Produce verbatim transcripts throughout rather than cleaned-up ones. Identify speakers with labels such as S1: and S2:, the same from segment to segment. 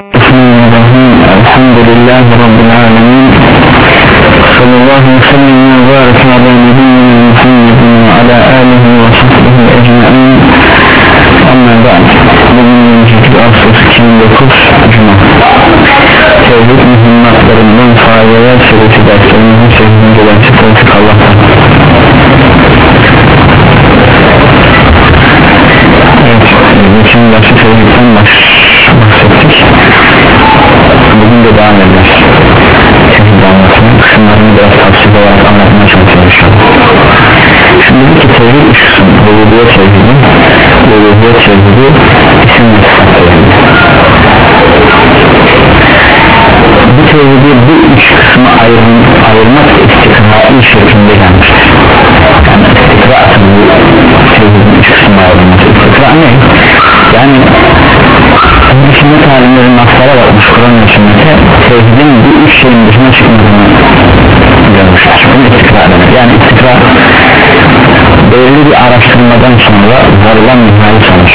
S1: Elhamdülillahi Rabbil alemin. Sallallahu aleyhi ve sellem ve barik ala nebiyyina Muhammedin ve ala alihi ve sahbihi ecmaîn. Amma ba'd. Bugün yirmi sekiz Ağustos iki bin dokuz Cuma. Tevhid mühimmatlarından faydalar serisi derslerimizin sekizinci dersi tevfik Allah'tan. Evet, geçen dersi tevhidden bahsettik. Bugün de devam edeceğiz. Tevhid anlatımı kısımlarını biraz tavsiye olarak anlatmaya çalışacağım. Şimdi bir ki tevhid üç kısım: rububiyet tevhidi, uluhiyet tevhidi, isim ve sıfat tevhidi. Bu tevhidi bu üç kısmı ayırın, ayırmak istikrai şeklinde gelmiştir. Yani istikra bu tevhidin üç kısmı ayrılması. İstikra ne? Yani bu sünnet alimlerin naslara bakmış, Kur'an ve sünnete tevhidin bu üç şeyin dışına çıkmadığını görmüşler. Bunu istikra denir. Yani istikra belirli bir araştırmadan sonra varılan nihai sonuç.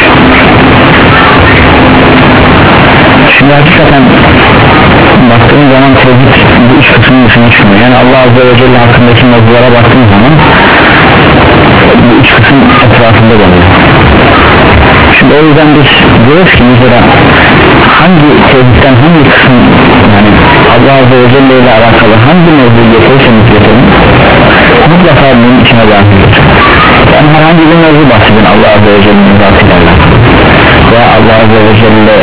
S1: Şimdi hakikaten baktığın zaman tevhid bu üç kısmın dışına çıkmıyor. Yani Allah Azze ve Celle hakkındaki mevzulara baktığın zaman bu üç kısım etrafında dönüyor. Şimdi o yüzden biz diyoruz ki mesela hangi tevhidden hangi kısım, yani Allah Azze ve Celle ile alakalı hangi mevzuyu getirirseniz getirin, mutlaka bunun içine dahildir. Yani herhangi bir mevzu bahsedin Allah Azze ve Celle'nin zatıyla alakalı veya Allah Azze ve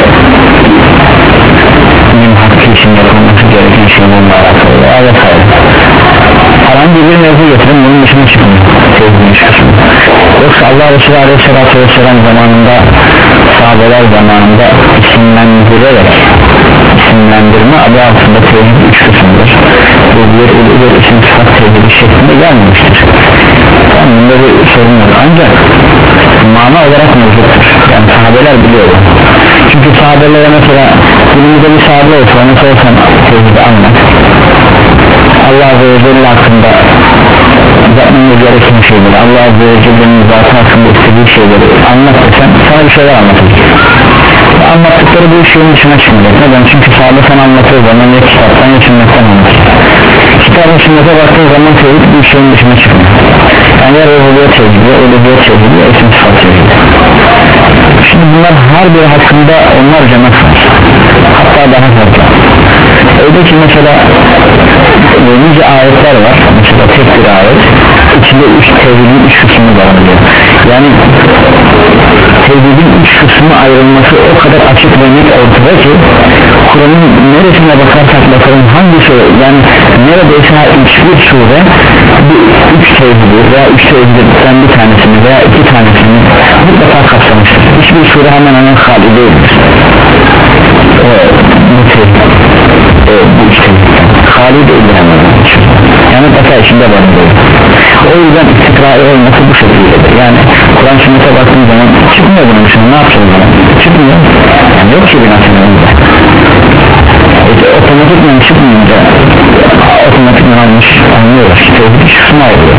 S1: Celle'nin hakkı için yapılması gereken şeylerle alakalı veya vesaire. Herhangi bir mevzu getirin, bunun dışına çıkmıyor tevhidin üç kısmı. Yoksa Allah Resulü Aleyhisselatü Vesselam zamanında, sahabeler zamanında isimlendirerek, isimlendirme adı altında tevhid üç kısımdır. Bu bir uluhiyet, isim, sıfat tevhidi şeklinde gelmemiştir. Yani bunda bir sorun yok, ancak mana olarak mevcuttur. Yani sahabeler biliyorlar. Çünkü sahabelere mesela günümüzde bir sahabe olsa, ona sorsan tevhidi anlat, Allah Azze ve Celle hakkında yapmamız gereken şeyleri, Allah Azze ve Celle'nin zatı hakkında istediği şeyleri anlat desen sana bir şeyler anlatacak. Ve anlattıkları bu şeyin dışına çıkmayacak. Neden? Çünkü sahabe sana anlattığı zaman ya kitaptan ya sünnetten anlatır. Kitabın sünnete baktığı zaman tevhid bu şeyin dışına çıkmıyor. Yani ya rububiyet tevhidi, ya uluhiyet tevhidi, ya isim sıfat tevhidi. Şimdi bunlar her biri hakkında onlarca nasıl var, hatta daha fazla. Öyle ki mesela nice ayetler var, mesela tek bir ayet içinde üç tevhidin üç kısmı barındırıyor. Yani tevhidin üç kısmı ayrılması o kadar açık ve net ortada ki Kur'an'ın neresine bakarsak bakalım hangi sure, yani neredeyse hiçbir sure bu üç tevhidi veya üç tevhidden bir tanesini veya iki tanesini mutlaka kapsamıştır. Hiçbir sure hemen hemen hali değildir. Ee, bu tevhid e, bu üç tevhidden hali değildir hemen hemen. Yani mutlaka içinde barındırıyor. O yüzden istikrai olması bu şekildedir. Yani Kur'an sünnete baktığın zaman çıkmıyor bunun dışında, ne yapacağız zaman? Çıkmıyor. Yani yok ki bir nasılında. İşte otomatikman çıkmayınca otomatikman almış anlıyorlar. Tevhid üç kısmı ayrılıyor.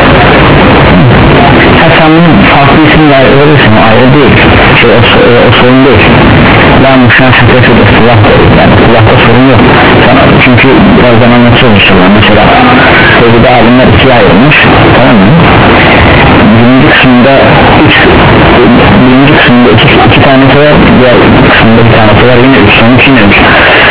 S1: Ha, sen bunun farklı isimle verirsin, o ayrı değil. Şey, o, o sorun değil. La müşahede fil istillah değil. Yani istillahda sorun yok. Sana, çünkü birazdan anlatıyoruz inşallah. Mesela tevhid alimler ikiye ayrılmış, tamam mı? Birinci kısımda üç, birinci kısımda iki, iki tanesi var, diğer kısımda bir tanesi var, yine üç, son üç, yine üç.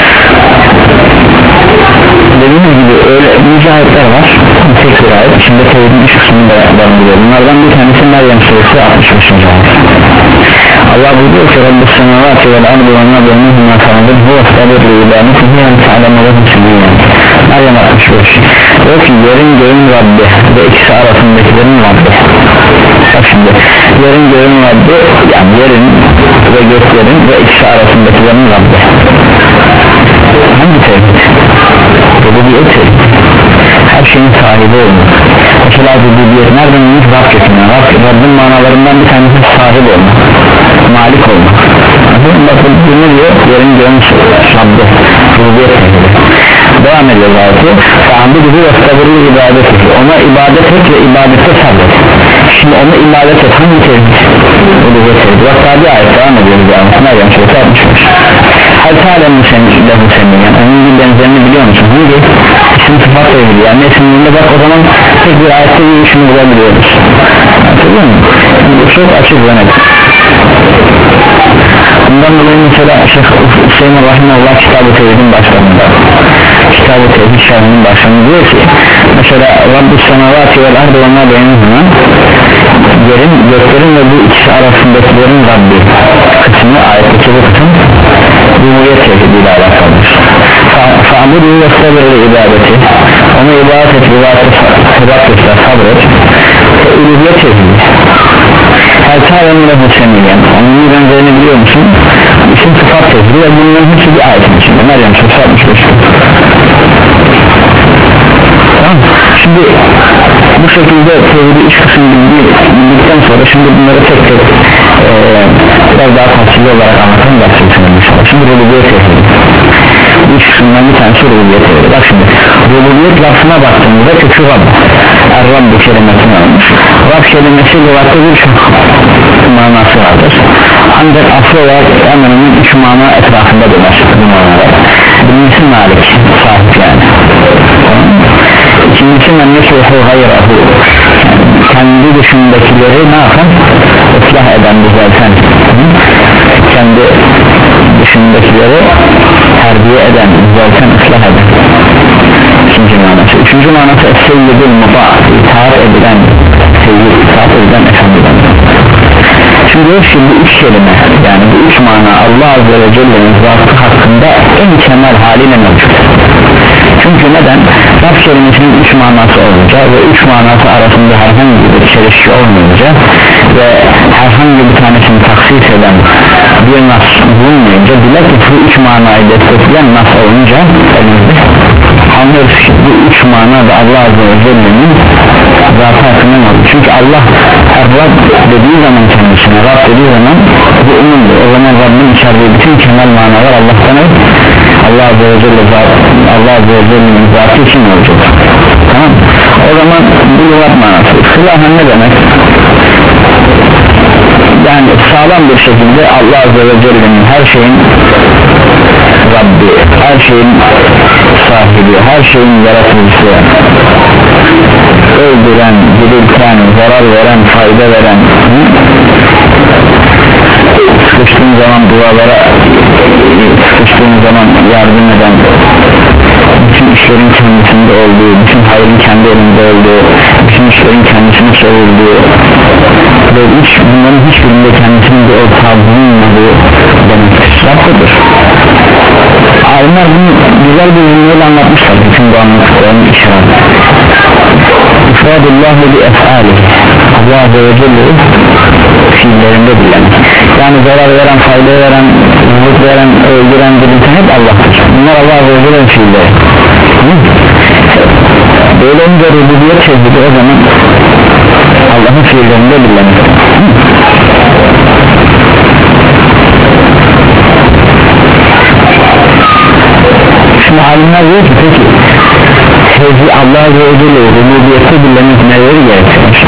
S1: Dediğimiz gibi öyle nice ayetler var, tek bir ayet içinde tevhidin üç kısmını da barındırıyor. Bunlardan bir tanesi Meryem suresi altmış beşinci ayet. Allah buyuruyor ki Rabbus semavati vel ardı ve ma beynehuma fa'bud huve sabir li ibadetihi en ta'lemu lehu sebila. Meryem altmış beş. Diyor ki yerin göğün Rabbi ve ikisi arasındakilerin Rabbi. Bak şimdi yerin göğün Rabbi, yani yerin ve göklerin ve ikisi arasındakilerin Rabbi. Hangi tevhid? Rububiyet tevhid. Her şeyin sahibi olmak. Mesela rububiyet nereden olmuş? Rab kökünden. Rabbin manalarından bir tanesi sahip olmak, malik olmak. Bakın ne diyor? Yerin göğün Rabbi. Rububiyet tevhid. Devam ediyor zaten. Fa'budu ve sabırlı ibadet et. Ona ibadet et ve ibadette sabret. Şimdi ona ibadet et. Hangi tevhid? Rububiyet tevhid. Bak daha bir ayet devam ediyoruz. Meryem suresi altmış beş. hal ta'lemu lehu semiyen, onun bir benzerini biliyor musun? Hangi isim sıfat tevhidi, yani isimliğinde bak, o zaman tek bir ayette bir işini bulabiliyoruz. Anladın mı? Bu çok açık ve net. Bundan dolayı mesela Şeyh Hüseyin Rahimullah Kitab-ı Tevhid'in başlarında, Kitab-ı Tevhid şerhinin başlarında diyor ki, mesela Rabbus semavati vel ardı ve ma beynihuma, yerin, göklerin ve bu ikisi arasındakilerin Rabbi kısmı, ayetteki bu kısım rububiyet tevhidiyle alakalıdır. Fa'budu ve sabırlı ibadeti, ona ibadet et, ibadet et, sabret, uluhiyet tevhidi. Her ta'lemu lehu semiyen, onun bir benzerini biliyor musun? İsim sıfat tevhidi ve bunların hepsi bir ayetin içinde. Meryem Suresi altmış beş. Tamam. Şimdi bu şekilde tevhidi üç kısım bildikten sonra şimdi bunları tek tek e, biraz daha tafsili olarak anlatan bahsedeceğim inşallah. Şimdi rububiyet tevhidi, üç kısımdan bir tanesi rububiyet tevhidi. Bak şimdi rububiyet lafına baktığımızda kökü Rabb, Er-Rabb kelimesini almış. Rab kelimesi lügatta birçok manası vardır, ancak asıl olarak hemen onun üç mana etrafında döner bu manalar. Birincisi Malik, sahip yani. İkincisi mennekûhu gayrahu, kendi dışındakileri ne yapan? Islah eden, düzelten, kendi dışındakileri terbiye eden, düzelten, ıslah eden. İkinci manası. Üçüncü manası es-seyyidul muta, itaat edilen, seyyid, itaat edilen efendiden. Şimdi şimdi bu üç kelime, yani bu üç mana Allah Azze ve Celle'nin zatı hakkında en temel haliyle mevcut. Çünkü neden? Rab kelimesinin üç manası olunca ve üç manası arasında herhangi bir çelişki olmayınca ve herhangi bir tanesini taksis eden bir nas bulunmayınca, bilakis bu üç manayı destekleyen nas olunca elimizde anlıyoruz ki bu üç mana da Allah Azze ve Celle'nin zatı hakkında mevcut. Çünkü Allah Er-Rab dediği zaman, kendisine Rab dediği zaman bu umumdur. O zaman Rabbin içerdiği bütün kemal manalar Allah'tan ait. Allah Azze ve Celle zatı, Allah Azze ve Celle'nin zatı için mevcut. Tamam. O zaman bu lügat manası. Silahın ne demek? Yani sağlam bir şekilde Allah Azze ve Celle'nin her şeyin Rabbi, her şeyin sahibi, her şeyin yaratıcısı, öldüren, dirilten, zarar veren, fayda veren, sıkıştığın zaman dualara, sıkıştığın zaman yardım eden, bütün işlerin kendisinde olduğu, bütün hayrın kendi elinde olduğu, bütün işlerin kendisine çevrildiği ve hiç, bunların hiçbirinde kendisinin bir ortağı bulunmadığı demektir. Rabbidir. Alimler bunu güzel bir cümleyle anlatmışlar, bütün bu anlattıklarını işaret. İfradullahu bi ef'alihi, Allah Azze ve Celle'yi fiillerinde bilen, yani zarar veren, fayda veren, rızık veren, öldüren, dirilten hep Allah'tır. Bunlar Allah Azze ve Celle'nin fiilleri. Böyle önce rububiyet tevhidi o zaman Allah'ın fiillerinde bilinmektir. Şimdi alimler diyor ki peki tevhid Allah Azze ve Celle'yi rububiyette bilinmek neleri gerektirir?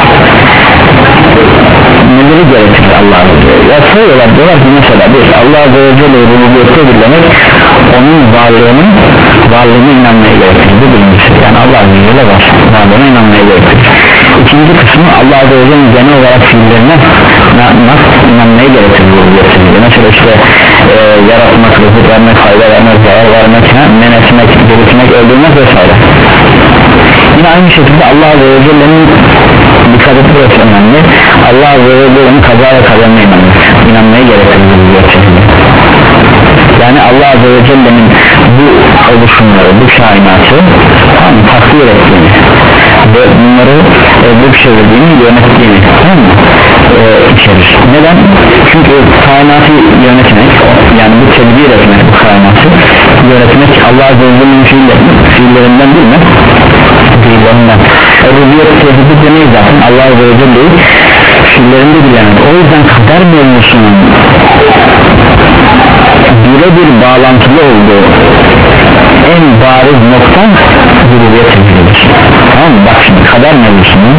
S1: Neleri gerektirir Allah Azze ve Celle? Ya söylüyorlar, diyorlar ki mesela bir, Allah Azze ve Celle'yi rububiyette bilinmek onun varlığının varlığına inanmaya gerektirir. Bu birincisi, yani Allah Azze ve Celle var, varlığına inanmaya gerektirir. İkinci kısmı Allah Azze ve Celle'nin genel olarak fiillerine nasıl inanmaya gerektirir rububiyette. Mesela işte e, yaratmak, rızık vermek, fayda vermek, zarar vermek, men etmek, diriltmek, öldürmek vesaire. Yine aynı şekilde Allah Azze ve Celle'nin dikkat etmesi önemli. Allah Azze ve Celle'nin kaza ve kaderine inanmak, inanmaya gerektirir rububiyette. Yani Allah Azze ve Celle'nin bu oluşumları, bu kainatı tam takdir ettiğini ve bunları e, bu çevirdiğini, yönettiğini tamam mı? E, içerir. Neden? Çünkü kainatı yönetmek, yani bu tedbir etmek, bu kainatı yönetmek Allah Azze ve Celle'nin fiillerinden değil mi? Fiillerinden. Rububiyet tevhidi demeyi zaten Allah Azze ve Celle'yi fiillerinde bilemez. O yüzden kader mevzusunun birebir bağlantılı olduğu en bariz nokta rububiyet tevhididir. Tamam mı? Bak şimdi kader mevzusunun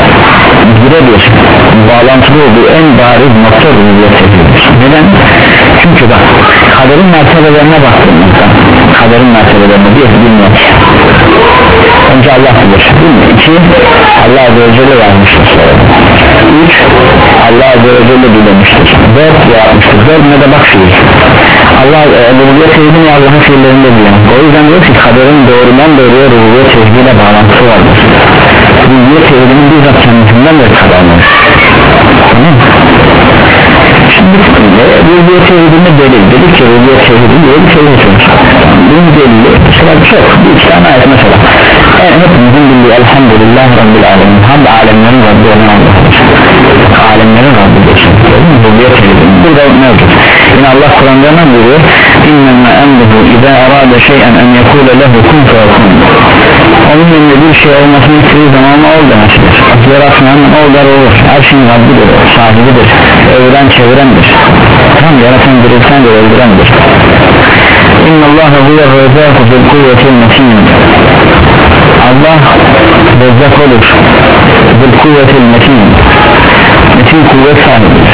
S1: birebir bağlantılı olduğu en bariz nokta rububiyet tevhididir. Neden? Çünkü bak kaderin mertebelerine baktığımızda kaderin mertebelerine bir bilmek önce Allah bilir değil mi? İki Allah Azze ve Celle yazmıştır. Üç Allah Azze ve Celle bilemiştir. Dört yapmıştır. Dördüne de bak fiil. Allah rububiyet tevhidini Allah'ın fiillerinde bilen. O yüzden diyor ki kaderin doğrudan doğruya rububiyet tevhidiyle bağlantısı vardır. Rububiyet tevhidinin bizzat kendisinden de kadarlar. Tamam. Şimdi rububiyet tevhidinde delil dedik ki rububiyet tevhidinde böyle bir tevhid olmuş. Bunun delili mesela çok bir iki tane ayet mesela. Yani hepimizin bildiği elhamdülillah Rabbil alemin. Hamd alemlerin Rabbi olan Allah'dır. Alemlerin Rabbi diyorsun. Rububiyet tevhidinde burada mevcut. Yine Allah Kur'an'dan buyuruyor İnnemâ emruhu izâ arâde şey'en en yekûle lehu kun feyekûn. Onun önünde bir şey olmasını istediği zaman ol demesidir. Yaratmanın ol der olur. Her şeyin Rabbidir, sahibidir, öğren çevirendir. Tam yaratan dirilten de öldürendir. İnnallâhe huver rezâku bil kuvvetil metin. Allah rezzak olur bil kuvvetil metin. Metin kuvvet sahibidir.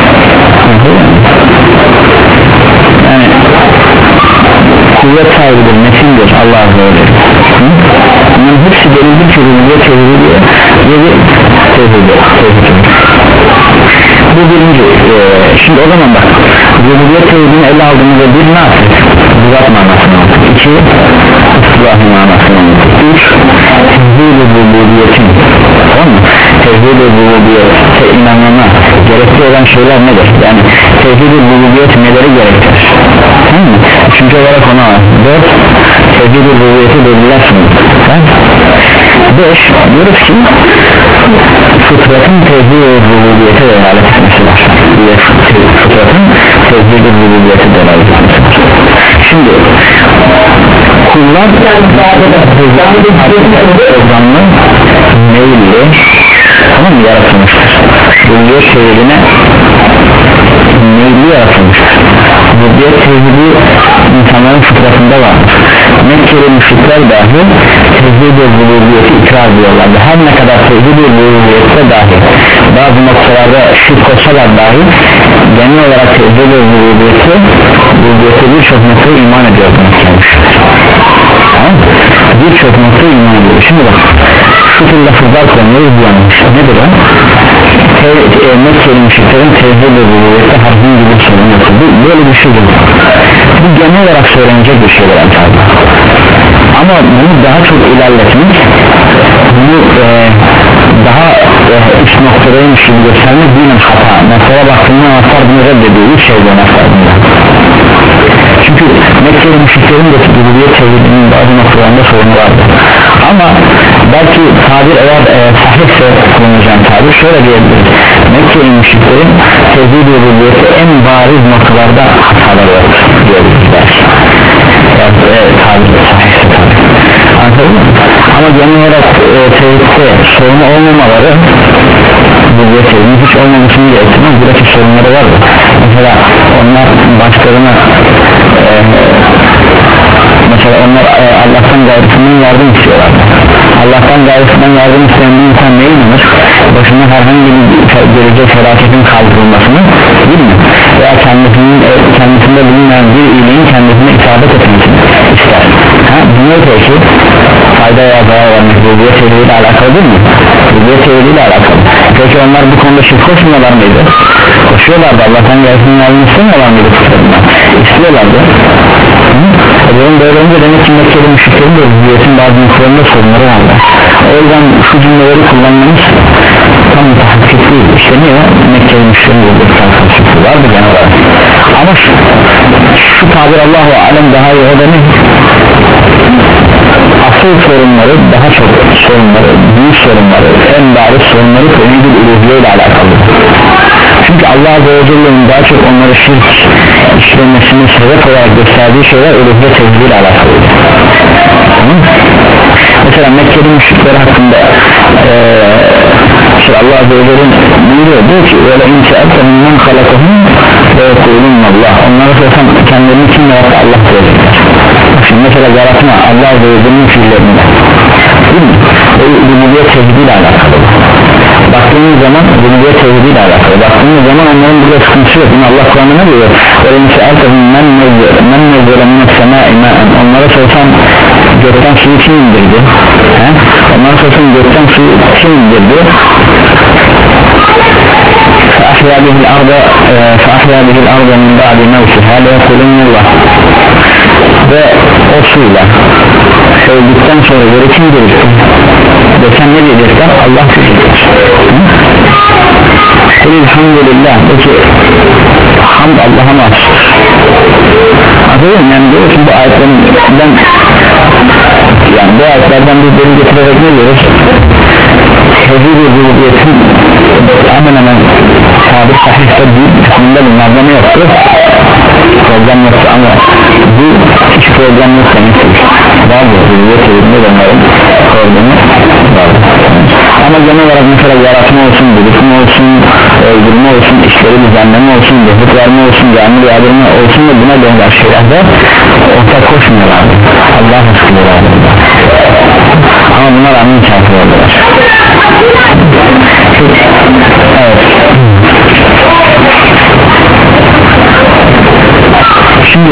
S1: Yani kuvvet sahibidir, metindir Allah Azze ve Celle. Bunun hepsi delildir ki rububiyet tevhidi diye yedi tevhidi. Bu birinci. Ee, şimdi o zaman bak rububiyet tevhidini ele aldığımızda bir ne yaptık? Zat manasını aldık. İki ıslahı manasını aldık. Üç tevhid-i rububiyetin. Tamam mı? Tevhid-i rububiyete inanmama gerekli olan şeyler nedir? Yani tevhid-i rububiyet neleri gerektirir? Tamam mı? Üçüncü olarak ona var. Dört tevhid-i rububiyeti belirler sunuyor. Beş diyoruz ki fıtratın tevhid-i rububiyete delalet etmesi var. Fıtratın tevhid-i rububiyete delalet etmesi var. Şimdi kullar programlı meyilli tamam mı yaratılmıştır. Rububiyet tevhidine meyilli yaratılmıştır. Rububiyet tevhidi insanların fıtratında vardır. Mekkeli müşrikler dahi tevhid-i rububiyeti ikrar ediyorlardı. Her ne kadar tevhid-i rububiyette dahi bazı noktalarda şirk olsalar dahi genel olarak tevhid-i rububiyeti rububiyete birçok noktaya iman ediyordu. Tamam birçok noktaya iman ediyor. Şimdi bak şu tür lafızlar kullanıyoruz bu yanlış. Nedir o? Mekkeli müşriklerin tevhid-i rububiyette harfin gibi bir sorun yoktu. Böyle bir şey yok. Bu genel olarak söylenecek bir şeyler tabi. Ama bunu daha çok ilerletmek bunu e, daha e, üst noktadaymış gibi göstermek dinen hata. Mesela baktığında anahtar bunu reddediyor. Üç şey bu anahtar bunda. Çünkü Mekkeli müşriklerin de rububiyet tevhidinin bazı noktalarında sorunu vardı. Ama belki tabir eğer e, sahihse kullanacağım tabir şöyle diyebiliriz. Mekkeli müşriklerin tevhid-i rububiyette en bariz noktalarda hataları var diyebiliriz belki. Yani e, tabir sahihse tabir. Anladın mı? Ama genel olarak e, tevhidde sorunu olmamaları rububiyet tevhidinin hiç olmamasını gerektirmez. Buradaki sorunları var mı? Mesela onlar başkalarına e, mesela onlar e, Allah'tan gayrısından yardım istiyorlar. Allah'tan gayrısından yardım isteyen bir insan ne inanır? Başına herhangi bir gelecek felaketin kaldırılmasını değil mi? Veya kendisinin, e, kendisinde bulunmayan bir iyiliğin kendisine isabet etmesini ister. Ha, bunu peki fayda veya zarar vermek rububiyet tevhidiyle alakalı değil mi? Rububiyet tevhidiyle alakalı. Peki onlar bu konuda şirk koşmuyorlar mıydı? Koşuyorlardı. Allah'tan gayrısından yardım istemiyorlar mıydı? İstiyorlardı. Bunun böyle önce demek ki Mekkeli müşriklerin de rububiyetin bazı noktalarında sorunları vardı. O yüzden şu cümleleri kullanmamız tam mutahakkik değil. İşte niye? Mekkeli müşriklerin rububiyeti karşılıklı vardı genel olarak. Ama şu, şu tabir Allahu alem daha iyi o da ne? Asıl sorunları daha çok sorunları, büyük sorunları, en bariz sorunları tevhid-i uluhiyye ile alakalı. Çünkü Allah Azze ve Celle'nin daha çok onları şirk işlemesini sebep olarak gösterdiği şeyler uluhiyye tevhid ile alakalı. Mesela Mekkeli müşrikler hakkında ee, Allah Azze ve Celle'nin buyuruyor, diyor ki öyle inşaatla minnem halakahum ve yekulun Allah. Onlara sorsam kendilerini kim yarattı? Allah diyecekler. Şimdi mesela yaratma Allah Azze ve Celle'nin fiillerinde değil mi? O uluhiyye tevhid ile alakalı. baktığımız zaman rububiyet tevhidiyle alakalı baktığımız zaman onların burada sıkıntısı yok. Yine Allah Kur'an'da ne diyor? Öyleyse erkekten men nezzele men nezzele minne semâi mâen, onlara sorsan gökten suyu kim indirdi? He? Onlara sorsan gökten suyu kim indirdi? فأحيا به الأرض فأحيا به الأرض من بعد موتها ليقولن الله. Ve o suyla öldükten sonra yeri kim diriltti? Desen ne diyecekler? Allah diyecekler. Elhamdülillah. Peki hamd Allah'a mahsustur. Anladın mı? Yani diyor ki bu ayetlerden, yani bu ayetlerden bir bölüm getirerek ne diyoruz? Tevhid-i rububiyetin hemen hemen sabit sahihte bir kısmında bunlarda ne yoktu? Problem yoktu ama bu hiç problem yok demektir. Bazı rububiyet tevhidinde de onların problemi var. Ama genel olarak mesela yaratma olsun, bulutum olsun, öldürme olsun, işleri düzenleme olsun, rızık verme olsun, yağmur yağdırma olsun ve buna benzer şeylerde ortak koşmuyorlar. Allah hakkılar. Ama bunlar amin kafir oldular. Evet. Şimdi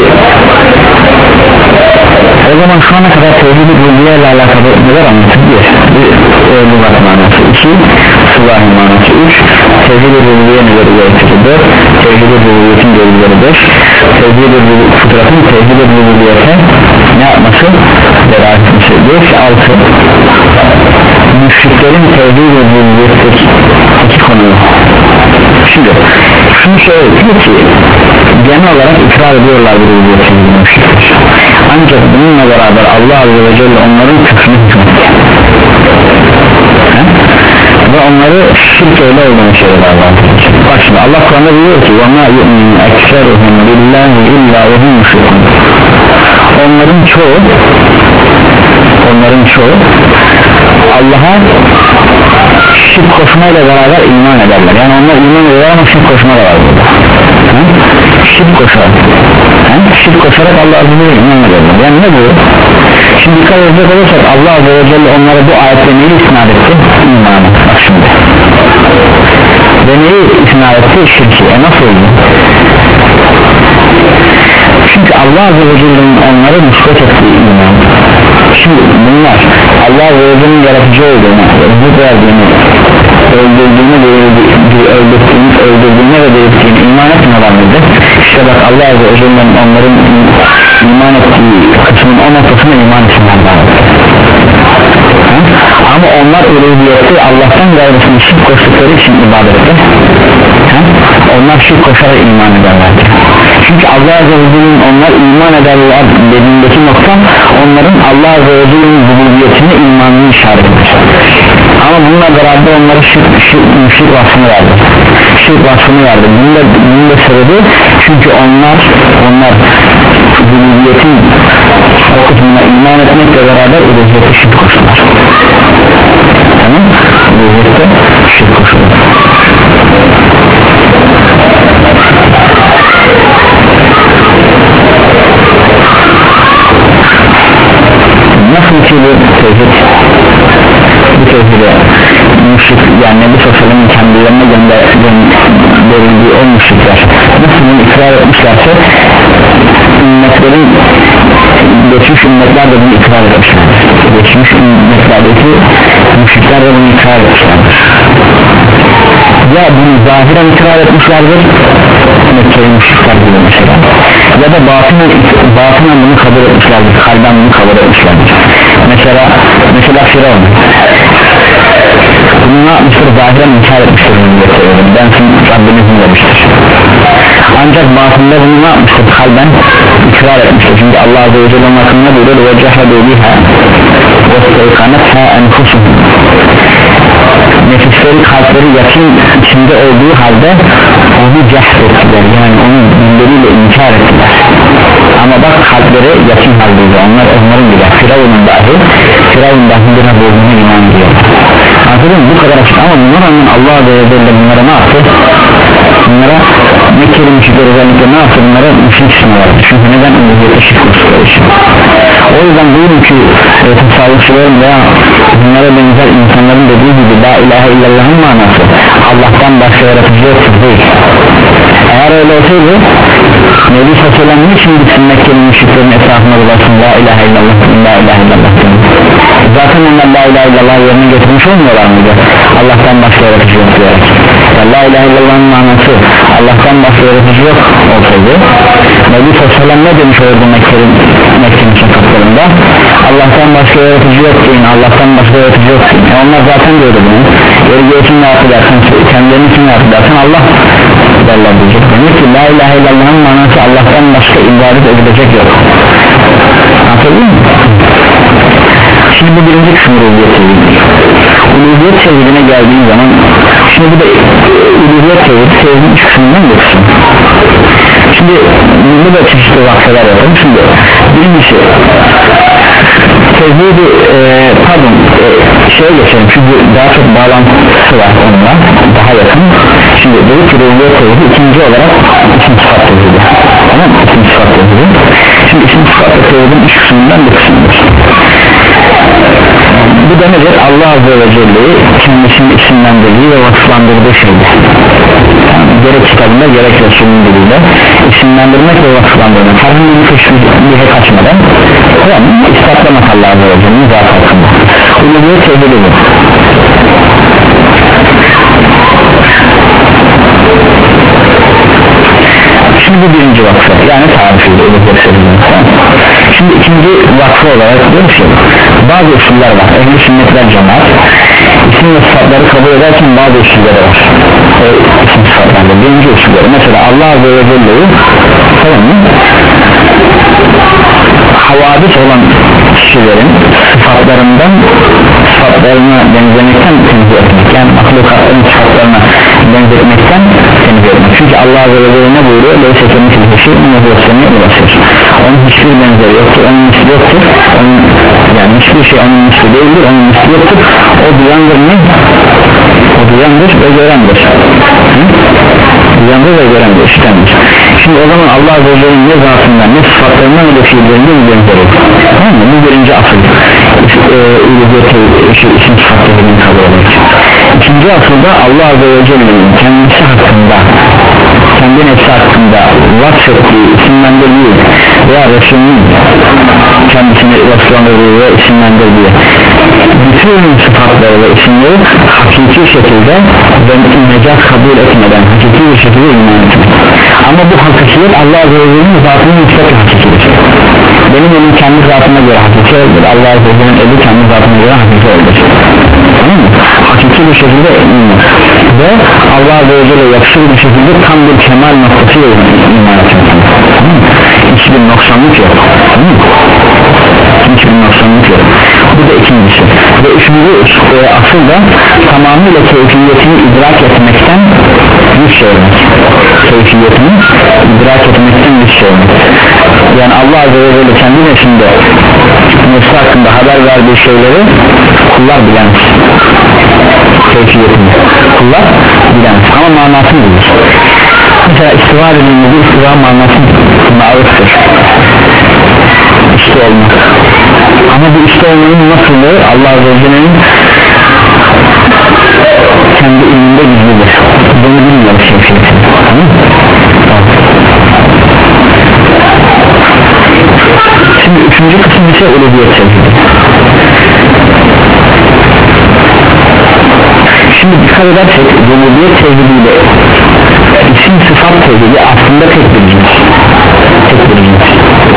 S1: o zaman şu ana kadar tevhid-i rububiyye ile alakalı neler anlattık? Bir, bu var manası. İki, sıvahı manası. Üç, tevhid-i rububiyye neleri gerektirir? Dört, tevhid-i rububiyyetin delilleri. Beş, tevhid-i fıtratın tevhid-i rububiyyete ne yapması? Beraat etmesi. Beş, altı, müşriklerin tevhid-i rububiyetteki iki konu. Şimdi şunu söyleyeyim ki genel olarak ikrar ediyorlar bu rububiyetini müşrikler. Ancak bununla beraber Allah Azze ve Celle onların küfrünü hükmettir ve onları şirk öyle olduğunu söyledi Allah'ın. Bak şimdi Allah Kur'an'da diyor ki وَمَا يُؤْمِنْ اَكْسَرُهُمْ بِاللّٰهِ اِلَّا وَهُمْ مُشْرِكُونَ. Onların çoğu onların çoğu Allah'a şirk koşmayla beraber iman ederler. Yani onlar iman ederler ama şirk koşma da var burada. He? Şirk koşar. He? Şirk koşarak Allah Azze ve Celle iman ederler. Yani ne bu? Şimdi dikkat edecek olursak Allah Azze ve Celle onlara bu ayette neyi isnat etti? İmanı. Bak şimdi. Ve neyi isnat etti? Şirki. E nasıl oldu? Çünkü Allah Azze ve Celle'nin onları nispet ettiği iman. Şimdi bunlar Allah Azze ve Celle'nin yaratıcı olduğunu, rızık verdiğini, öldürdüğünü, öldürdüğünü, öldürdüğüne ve belirttiğini iman etmiyorlar mıydı? İşte bak Allah Azze ve Celle'nin onların iman ettiği kısmın o noktasına iman etsinler lazım. Ama onlar uluhiyette Allah'tan gayrısını şirk koştukları için ibadette, onlar şirk koşarak iman ederler. Çünkü Allah Azze ve Celle'nin onlar iman ederler dediğindeki nokta onların Allah Azze ve Celle'nin rububiyetine imanını işaret eder. Ama bununla beraber onlara şirk, şirk, şirk vasfını verdi. Şirk vasfını verdi. Bunun da, bunun da sebebi çünkü onlar onlar rububiyetin o kısmına iman etmekle beraber uluhiyette şirk koştular. Tamam? Uluhiyette şirk koştular. Nasıl ki bu tevhid bu tevhide müşrik yani Nebi Sosyalı'nın kendilerine gönderildiği o müşrikler nasıl bunu ikrar etmişlerse ümmetlerin geçmiş ümmetler de bunu ikrar etmişlerdir. Geçmiş ümmetlerdeki müşrikler de bunu ikrar etmişlerdir. Ya bunu zahiren ikrar etmişlerdir Mekke'li müşrikler gibi mesela, ya da batınen, batınen bunu kabul etmişlerdir, kalben bunu kabul etmişlerdir. Mesela mesela Firavun bunu ne yapmıştır? Zahiren inkar etmiştir, ben sizin Rabbinizim demiştir. Ancak batında bunu ne yapmıştır? Kalben ikrar etmiştir. Çünkü Allah Azze ve Celle'nin hakkında buyuruyor ve cehadu biha ve steykanetha enfusuhum. Nefisleri, kalpleri yakın içinde olduğu halde onu cehd ettiler, yani onu dilleriyle inkar ettiler. Ama bak kalpleri yakın haldeydi, onlar onların bile Firavun'un dahi Firavun dahi bir olduğunu iman ediyor. Anladın mı? Bu kadar açık ama buna rağmen Allah Azze ve Celle bunlara ne yaptı? Bunlara Mekke'li müşrikler özellikle ne yaptı? Bunlara müşrik ismi vardı. Çünkü neden uluhiyete şirk koştukları için. O yüzden bugünkü e, tasavvufçuların veya bunlara benzer insanların dediği gibi la ilahe illallah'ın manası Allah'tan başka yaratıcı yoktur değil. Eğer öyle olsaydı Nebi sallallahu aleyhi ve sellem niçin gitsin Mekke'nin müşriklerin etrafına dolaşsın la ilahe illallah la ilahe illallah diye. Zaten onlar la ilahe illallah yerine getirmiş olmuyorlar mıydı Allah'tan başka yaratıcı yok diyerek. Yani la ilahe illallah'ın manası Allah'tan başka yaratıcı yok olsaydı Nebi sallallahu aleyhi ve sellem ne demiş olurdu Mekke'nin Mekke'nin sokaklarında Allah'tan başka yaratıcı yok deyin, Allah'tan başka yaratıcı yok deyin. E onlar zaten böyle bunu yeri gelsin ne yapılarsın, kendilerini kim yapılarsın Allah derler diyecek. Demek ki la ilahe illallah'ın manası Allah'tan başka ibadet edilecek yok. Anladın mı? Şimdi bu birinci kısım uluhiyet tevhidi. Uluhiyet tevhidine geldiğim zaman şimdi bu da uluhiyet tevhidi tevhidin üç kısmından bir kısım. Şimdi bu da çeşitli vakfeler yapalım. Şimdi birincisi tevhidi e, pardon e, şeye geçelim çünkü daha çok bağlantısı var onunla daha yakın. Şimdi dedik ki uluhiyet tevhidi ikinci olarak isim sıfat tevhidi. Tamam mı? İsim sıfat tevhidi. Şimdi isim sıfat tevhidin üç kısmından bir kısımdır. Bu da nedir? Allah Azze ve Celle'yi kendisinin isimlendirdiği ve vasıflandırdığı şeydir. Yani gerek kitabında gerek Resulünün diliyle isimlendirmek ve vasıflandırmak herhangi bir teşbihe kaçmadan tamam mı? İspatlamak Allah Azze ve Celle'nin zatı hakkında. Uluhiyet tevhidi bu. Şimdi bu birinci vakfı yani tarifiydi uluhiyet tevhidi. Şimdi ikinci vakfı olarak diyor ki bazı usuller var. Ehl-i sünnetler cemaat isim ve sıfatları kabul ederken bazı usulleri var. O isim sıfatlarında birinci usulleri mesela Allah Azze ve Celle'yi tamam mı? Havadis olan kişilerin sıfatlarından sıfatlarına benzemekten tenzih etmek yani mahlukatların sıfatlarına benzetmekten tenzih etmek çünkü Allah Azze ve Celle ne buyuruyor? Leyse kemithlihi bir şey muhvesini ulaşır onun hiçbir benzeri yoktur onun misli yoktur onun, yani hiçbir şey onun misli değildir onun misli yoktur o duyandır ne? O duyandır ve görendir Hı? duyandır ve görendir işitendir. Şimdi o zaman Allah Azze ve Celle'nin ne zatından ne sıfatlarından ne de fiillerinden bir benzeri tamam mı? Bu birinci asıl uluhiyete isim sıfatlarının kabul edilmek. İkinci asılda Allah Azze ve Celle'nin kendisi hakkında kendi nefsi hakkında vasfettiği isimlendirdiği veya Resulünün kendisini vasflandırdığı ve isimlendirdiği bütün sıfatları ve isimleri hakiki şekilde ve mecaz kabul etmeden hakiki bir şekilde iman etmek. Ama bu hakikiyet Allah Azze ve Celle'nin zatının nispeti hakikidir. Benim elim kendi zatına göre hakiki olur, Allah Azze ve Celle'nin eli kendi zatına göre hakiki olur. Tamam mı? Hakiki bir şekilde iman ve Allah Azze ve Celle yakışır bir şekilde tam bir kemal noktasıyla iman etmek. Tamam mı? Hiçbir noksanlık yok. Tamam mı? Hiçbir noksanlık yok. Bu da ikincisi. Ve üçüncü e, asıl da tamamıyla keyfiyetini idrak etmekten yüz çevirmek. Keyfiyetini idrak etmekten yüz çevirmek. Yani Allah Azze ve Celle kendi nefsinde nefsi hakkında haber verdiği şeyleri kullar bilemez. Keyfiyetini kullar bilemez ama manasını bilir. Mesela istiva dediğimizde istiva manası maruftur. İşte olmak. Ama bu işte olmanın nasıllığı Allah Azze ve Celle'nin kendi ilminde gizlidir. Bunu bilmiyor keyfiyetini. Tamam mı? Şimdi üçüncü kısım ise uluhiyet tevhidi. Şimdi dikkat edersek uluhiyet tevhidiyle isim sıfat tevhidi aslında tek bir cins. Tek bir cins.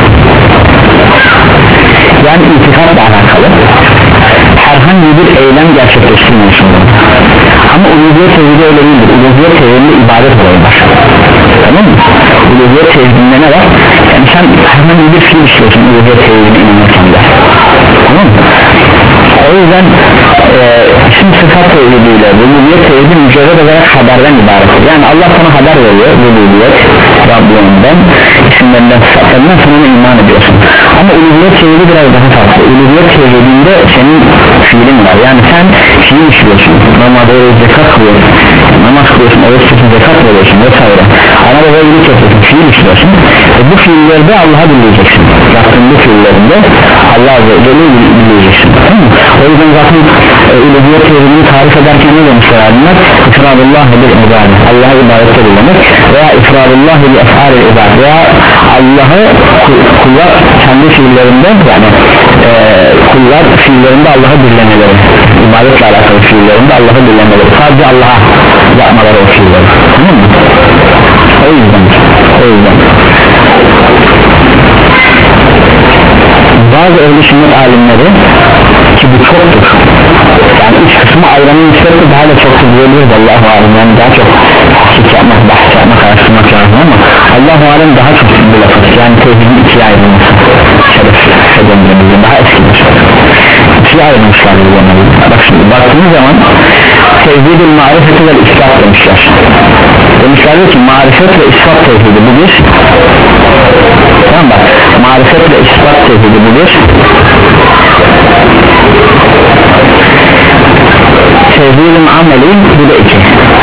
S1: Yani itikadla alakalı herhangi bir eylem gerçekleştirmiyorsun ama uluhiyet tevhidi öyle değildir. Uluhiyet tevhidinde ibadet olayı var. Tamam mı? Uluhiyet tevhidinde ne var? Yani sen herhangi bir fiil işliyorsun uluhiyet tevhidine inanırken de. Tamam mı? O yüzden e, isim sıfat tevhidiyle uluhiyet tevhidi mücerred olarak haberden ibarettir. Yani Allah sana haber veriyor uluhiyet Rabbimden isimlerinden sıfatlarından sana iman ediyorsun. Ama uluhiyet tevhidi biraz daha farklı. Uluhiyet tevhidinde senin fiilin var. Yani sen fiil işliyorsun. Normalde zekat kılıyorsun. Namaz kılıyorsun, oruç tutuyorsun, zekat veriyorsun vesaire. Ama da böyle yapıyorsun, fiil işliyorsun. E bu fiillerde Allah'a dinleyeceksin. Yaptığın bu fiillerinde Azze ve Celle bileceksin. O yüzden zaten uluhiyet tevhidini tarif ederken ne demişler alimler? İfradullah bil ibad, Allah'a ibadette bulunmak veya ifradullah bil ef'al ibad veya Allah'ı kullar kendi fiillerinde yani e, kullar fiillerinde Allah'ı birlemeleri, ibadetle alakalı fiillerinde Allah'ı birlemeleri, sadece Allah'a yapmaları o fiilleri. Tamam mı? O yüzden o yüzden bazı ehl-i sünnet alimleri ki bu çoktur, yani üç kısmı ayranın nispeti daha da çoktur diyebiliriz. Allah-u Alem, yani daha çok tahkik yapmak, bahs yapmak, araştırmak lazım ama Allah-u Alem daha çok bu lafız, yani tevhidin ikiye ayrılması şeref edemeyemizin daha eski bir şey ikiye ayrılmışlar diyemeyiz. Bak şimdi baktığımız zaman tevhid-ül marifeti ve ispat demişler. Demişler ki marifet ve ispat tevhidi bu bir, tamam bak, marifet ve ispat tevhidi bu bir, tevhid-ül ameli bu da iki.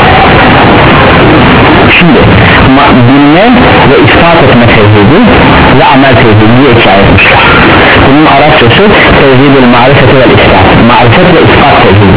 S1: Şimdi bilme ve ispat etme tevhidi ve amel tevhidi diye iki ayırmışlar. Bunun Arapçası tevhid-ül marifeti ve ispat, marifet ve ispat tevhidi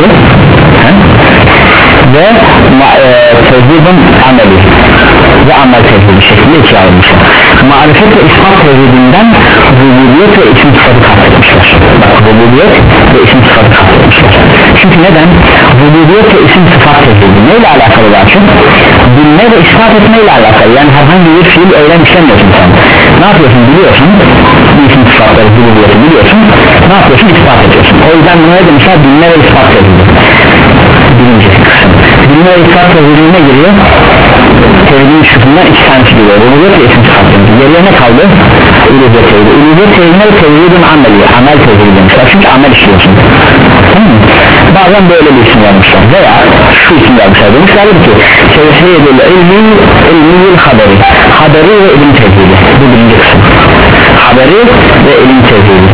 S1: ve e, tevhid-ül ameli ve amel tevhidi şeklinde iki ayırmışlar. Marifet ve ispat tevhidinden rububiyet ve isim sıfatı kastetmişler. Bak, rububiyet ve isim sıfatı kastetmişler. Çünkü neden? Rububiyet ve isim sıfat tevhidi neyle alakalı daha çok? Bilme ve ispat etmeyle alakalı. Yani herhangi bir fiil eylem işlemiyorsun sen. Ne yapıyorsun biliyorsun, bu isim sıfatları, rububiyeti biliyorsun, ne yapıyorsun, ispat ediyorsun. O yüzden buna ne demişler? Bilme ve ispat tevhidi. Birinci kısım. Bilme ve ispat tevhidine ne giriyor? Tevhidin şüphünden iki tanesi giriyor. Rububiyet ve isim sıfat tevhidi. Geriye ne kaldı? Uluhiyet tevhidi. Uluhiyet tevhidine tevhidin ameli, amel tevhidi demişler. Çünkü amel işliyorsun. Tamam mı? Bazen böyle bir isim vermişler veya şu isim vermişler. Demişler ki tevhidül ilmi, ilmiyül haberi, haberi ve ilim tevhidi. Bu birinci kısım. Haberi ve ilim tevhidi.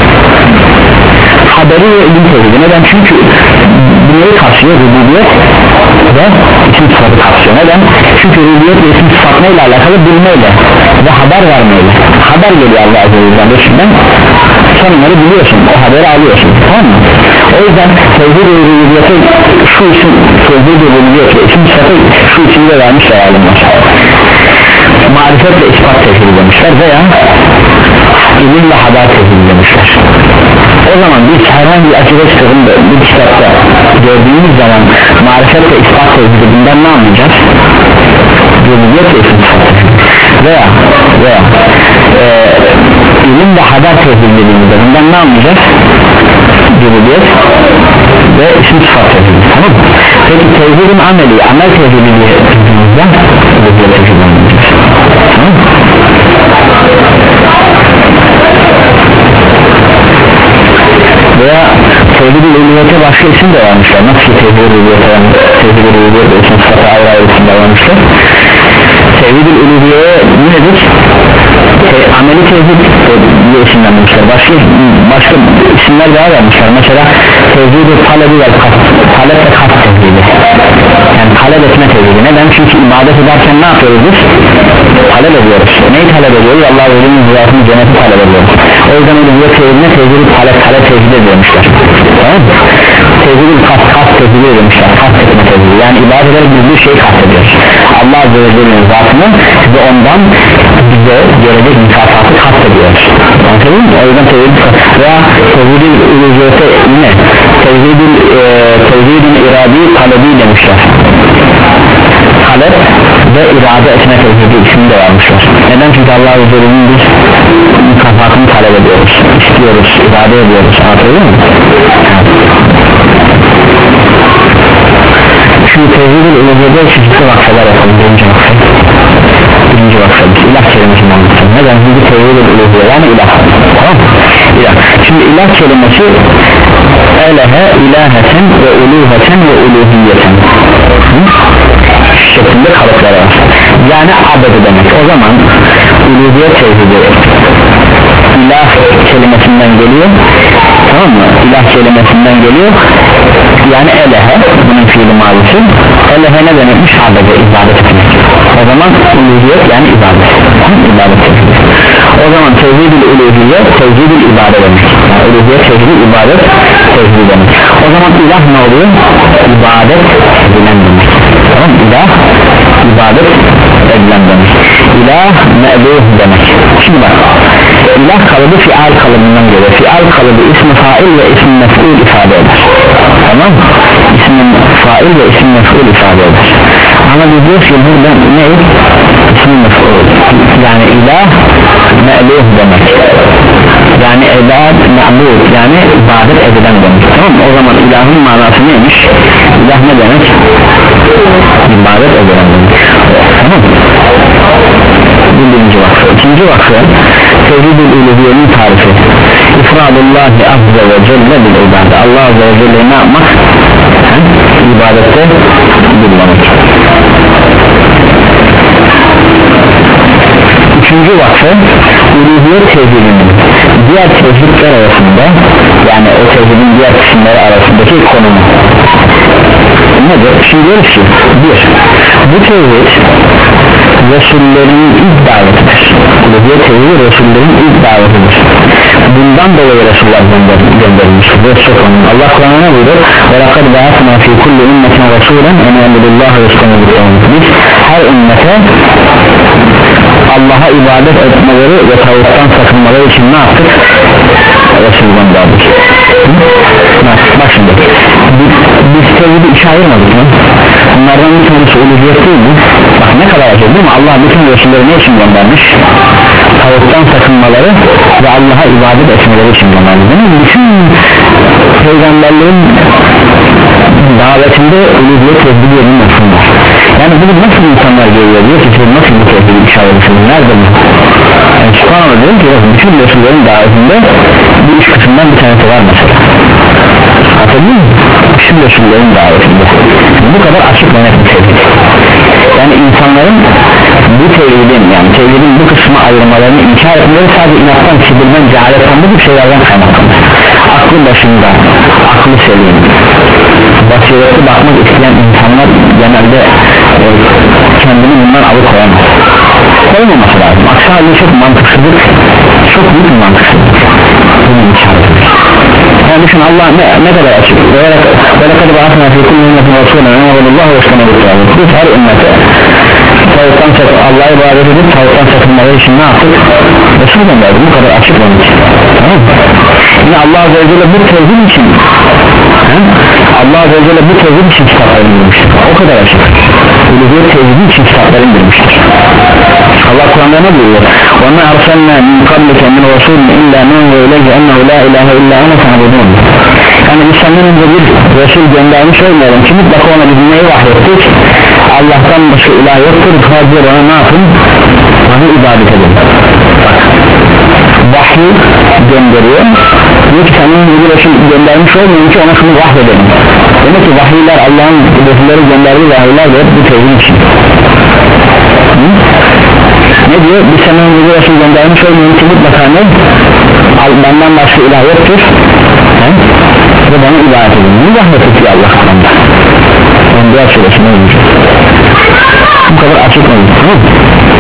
S1: Haberi ve ilim tevhidi. Neden? Çünkü bunları kapsıyor, rububiyet ve isim sıfatı kapsıyor. Neden? Çünkü rububiyet ve isim sıfatı neyle alakalı? Bilmeyle ve haber vermeyle. Haber geliyor Allah Azze ve Celle'den, sen onları biliyorsun, o haberi alıyorsun, tamam mı? O yüzden tevhid-i rububiyete şu isim, tevhid-i rububiyet ve isim sıfatı şu isimde vermişler alimler. Marifet ve ispat tevhidi demişler veya ilim ve haber tevhidi demişler. O zaman biz herhangi bir akide kitabında bir kitapta gördüğümüz zaman marifet ve ispat tevhidi bundan ne anlayacağız? Rububiyet ve isim sıfatı veya veya e, ilim ve haber tevhidi dediğimizde bundan ne anlayacağız? Rububiyet ve isim sıfat tevhidi, tamam mı? Peki tevhidin ameli, amel tevhidi diye dediğimizde rububiyet tevhidi anlayacağız, tamam mı? Veya tevhid-i uluhiyete başka isim de vermişler. Nasıl ki tevhid-i uluhiyete tevhid-i uluhiyete isim sıfatı ayrı ayrı isim de vermişler. Tevhid-i uluhiyeye nedir? Te, ameli tevhid diye isimlenmişler. Başka, başka isimler daha vermişler. Mesela tevhid-i talebi ve talep ve kat tevhidi. Yani talep etme tevhidi. Neden? Çünkü ibadet ederken ne yapıyoruz biz? Talep ediyoruz. Neyi talep ediyoruz? Allah'ın ölümün ziyafını cenneti talep ediyoruz. O yüzden uluhiyet tevhidine tevhid-i talep, talep tevhidi demişler. Tamam mı? Tevhid-i kat, kat tevhidi demişler. Kat etme tevhidi. Yani ibadet ederek biz bir şey kat ediyoruz. Allah Azze ve Celle'nin zatını ve ondan bize gelecek mükafatı kat ediyoruz. Anladın mı? O yüzden tevhid veya tevhid-i uluhiyete ne? Tevhid-i e, tevhid-i iradi talebi demişler. Talep ve irade etme tevhidi ismini de vermişler. Neden? Çünkü Allah Azze ve Celle'nin biz mükafatını talep ediyoruz, istiyoruz, irade ediyoruz. Anladın mı? Şimdi tevhid-i uluhiyete çeşitli vakfeler yapalım. Birinci vakfel birinci vakfel ilah kelimesinden anlatalım. Neden? Çünkü tevhid-i uluhiyete yani ilah, tamam mı? İlah. Şimdi ilah kelimesi elehe, ilaheten ve uluheten ve uluhiyeten şeklinde kalıplar var. Yani abedi demek. O zaman uluhiyet tevhidi ilah kelimesinden geliyor, tamam mı? İlah kelimesinden geliyor. Yani elehe, bunun fiili mavisi. Elehe ne demekmiş? Abede, ibadet etmek. O zaman uluhiyet yani ibadet. İbadet tevhidi. O zaman tevhid-ül uluhiyye tevhid-ül ibadet demek. Yani uluhiyye tevhid, ibadet tevhid demek. O zaman ilah ne oluyor? İbadet edilen demek. Tamam mı? İlah ibadet edilen demek. İlah me'luh demek. Şimdi bak, ilah kalıbı fial kalıbından geliyor. Fial kalıbı ismi fail ve ismi mef'ul ifade eder. Tamam mı? İsmi fail ve ismi mef'ul ifade eder. Ama biz diyoruz ki burada ne? İsmi mef'ul. Yani ilah me'luh demek. Yani ibadet ma'bud, yani ibadet edilen demek. Tamam mı? O zaman ilahın manası neymiş? İlah ne demek? İbadet edilen demek. Tamam mı? Bu birinci vakfı. İkinci vakfı tevhid-ül uluhiyyenin tarifi. İfradullahi azze ve celle bil ibadet. Allah azze ve celle ne yapmak? He? İbadette bulunmak. Üçüncü vakfı uluhiyet tevhidinin diğer tevhidler arasında, yani o tevhidin diğer kısımları arasındaki konumu nedir? Şimdi diyoruz ki bir, bu tevhid Resullerin ilk davetidir. Uluhiyet tevhidi Resullerin ilk davetidir. Bundan dolayı Resuller gönderilmiştir. Allah Kur'an'a ne buyuruyor? وَلَقَدْ بَعَثْنَا فِي كُلِّ اُمَّةٍ رَسُولًا اَنْ يَعْبُدُوا اللّٰهَ وَيَجْتَنِبُوا الطَّاغُوتَ. Biz her ümmete Allah'a ibadet etmeleri ve tağuttan sakınmaları için ne yaptık? Resul gönderdik. Bak şimdi biz, biz tevhidi işe ayırmadık mı? Bunlardan bir tanesi uluhiyet değil mi? Bak ne kadar acı değil mi? Allah bütün Resulleri ne için göndermiş? Tağuttan sakınmaları ve Allah'a ibadet etmeleri için göndermiş. Değil mi? Bütün peygamberlerin davetinde uluhiyet tevhidi yerinin nasıldır? Yani bunu nasıl insanlar görüyor diyor ki siz nasıl bu tevhidi işe ayırırsınız? Nerede bu? Yani Sübhanallah diyorum ki bütün Resullerin davetinde bu üç kısımdan bir tanesi var mesela. Hatırlıyor musun? Bütün Resullerin davetinde bu kadar açık ve net bir tevhid. Yani insanların bu tevhidin, yani tevhidin bu kısmı ayırmalarını inkar etmeleri sadece inattan, kibirden, cehaletten, bu şeylerden kaynaklanır. Aklı başında, aklı selim, basiretli bakmak isteyen insanlar genelde e, kendini bundan alıkoyamaz, koymaması lazım. Aksi halde çok mantıksızlık, çok büyük bir mantıksızlık. Bunu inkar edilir. Yani düşün, Allah ne, ne kadar açık. Böyle kadar bahsına fikir ümmetin Resulü'ne Allah ve sana götürelim. Biz her ümmete tağuttan sakın, Allah'a ibadet edip tağuttan sakınmaları için ne yaptık? Resul gönderdi. Bu kadar açık onun için. Tamam mı? Yine Allah Azze ve Celle bu tevhid için he? Allah Azze ve Celle bu tevhid için kitapları indirmiştir. O kadar açık. Uluhiyet tevhidi için kitapları indirmiştir. Allah Kur'an'da ne buyuruyor? وَمَا أَرْسَلْنَا مِنْ قَبْلِكَ مِنْ رَسُولٍ إِلَّا نُنْزِلُ إِلَيْهِ أَنَّهُ لَا إِلَٰهَ إِلَّا أَنَا فَاعْبُدُونِ. Yani biz senden önce bir Resul göndermiş olmayalım ki mutlaka ona biz neyi vahyettik? Allah'tan başka ilah yoktur, sadece ona ne yapın? Onu ibadet edin. Bak, vahiy gönderiyor, diyor ki senden önce bir Resul göndermiş olmayalım ki ona şunu vahyedelim. Demek ki vahiyler, Allah'ın Resulleri gönderdiği vahiyler de hep bu tevhid için. Hı? Ne diyor? Bir sene önce bir Resul göndermiş olmayalım ki mutlaka ne? Benden başka ilah yoktur ve bana ibadet edin. Bu vahyetik ya Allah Kur'an'da. Ben diğer suresine olacak. Bu kadar açık oldu. Tamam mı?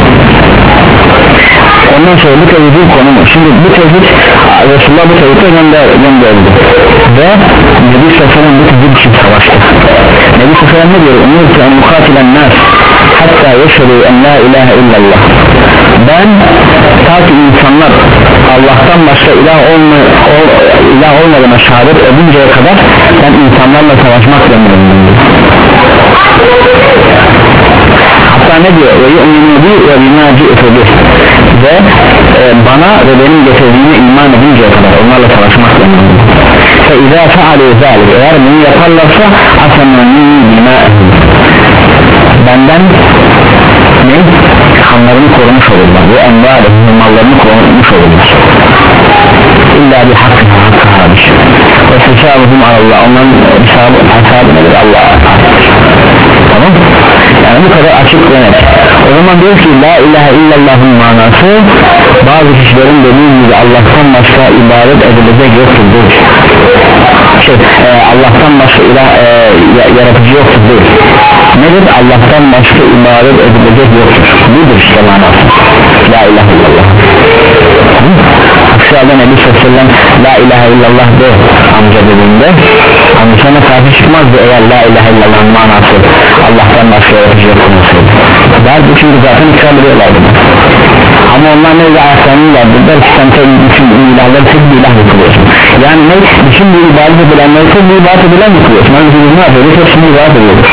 S1: Ondan sonra bu tevhidin konumu. Şimdi bu tevhid Resulullah bu tevhidde gönderildi ve Nebi Sefa'nın bu tevhid için savaştı. Nebi Sefa ne diyor? Umirtu en mukatilen nas hatta yeşhedû en la ilahe illallah. Ben ta ki insanlar Allah'tan başka ilah, olma, ol, ilah olmadığına şehadet edinceye kadar ben insanlarla savaşmak zorundayım. Hatta ne diyor? Ve yu'minu bi ve bima ci'tu bih. Ve e, bana ve benim getirdiğime iman edinceye kadar onlarla savaşmak zorundayım. Fe izâ fe'alû zâlik, eğer bunu yaparlarsa asamâni bimâ'ehum, benden ne? Kanlarını korumuş olurlar ve envâlehum, mallarını korumuş olurlar. İlla bir hakkı hakkı hariç. Ve hesâbuhum alallah, onların hesabı, hesabı nedir? Allah'a. Tamam. Yani bu kadar açık ve net. O zaman diyor ki la ilahe illallah'ın manası bazı kişilerin dediği gibi Allah'tan başka ibadet edilecek yoktur değil. Şey, e, Allah'tan başka ilah, e, yaratıcı yoktur değil. Nedir? Allah'tan başka ibadet edilecek yoktur. Budur işte manası. La ilahe illallah. Aksi halde Nebi sallallahu aleyhi ve sellem la ilahe illallah de amca dediğinde amcasına karşı çıkmazdı eğer la ilahe illallah'ın manası Allah'tan başka yaratıcı yok olmasıydı derdi, çünkü zaten ikram ediyorlardı. Ama onlar ne de ayaklarını vardır der ki sen bütün ilahları tek bir ilah yıkılıyorsun. Yani ne? Bütün bir ibadet edilenleri tek bir ibadet edilen yıkılıyorsun. Yani biz ne yapıyoruz? Hepsini ibadet ediyoruz.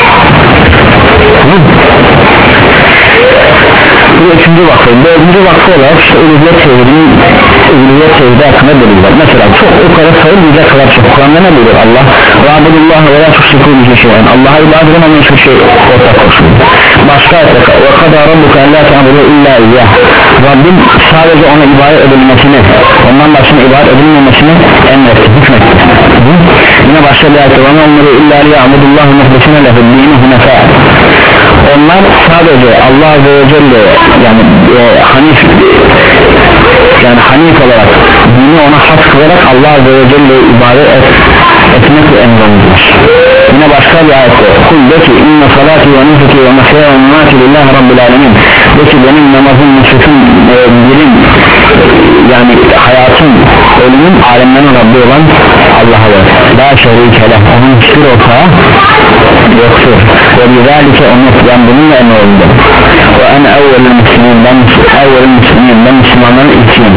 S1: Bu üçüncü vakfı. Dördüncü vakfı olarak işte uluhiyet tevhidinin uluhiyet tevhidi hakkında deliller. Mesela çok o kadar sayılmayacak kadar çok. Kur'an'da ne buyuruyor Allah? Rabbudullahi ve la tuşriku bihi şey'en. Allah'a ibadet edin ama hiçbir şey ortak olsun. Başka ayette ve kadar rabbuka en la ta'budu illa iyyah. Rabbim sadece ona ibadet edilmesini, ondan başına ibadet edilmemesini emretti, hükmetti. Yine başka bir ayette ve onları illa liya'budullahi muhlisine lehud dini hunefa. Onlar sadece Allah Azze ve Celle yani e, hanif yani hanif olarak dini ona has kılarak Allah Azze ve Celle'ye ibadet et, etmekle emrolunmuş. Yine başka bir ayette kul de ki inne salati ve nusuki ve mehyaya ve memati lillahi rabbil alemin. De ki benim namazım, nusufum, e, bilim yani hayatım, ölümüm alemlerin Rabbi olan Allah'a var. La şerike leh, onun hiçbir ortağı yoktur. Ve bizalike onu yani bununla emrolundu. Ve en evvelin müslümin, ben evvelin müslümin, ben Müslümanların ilkiyim.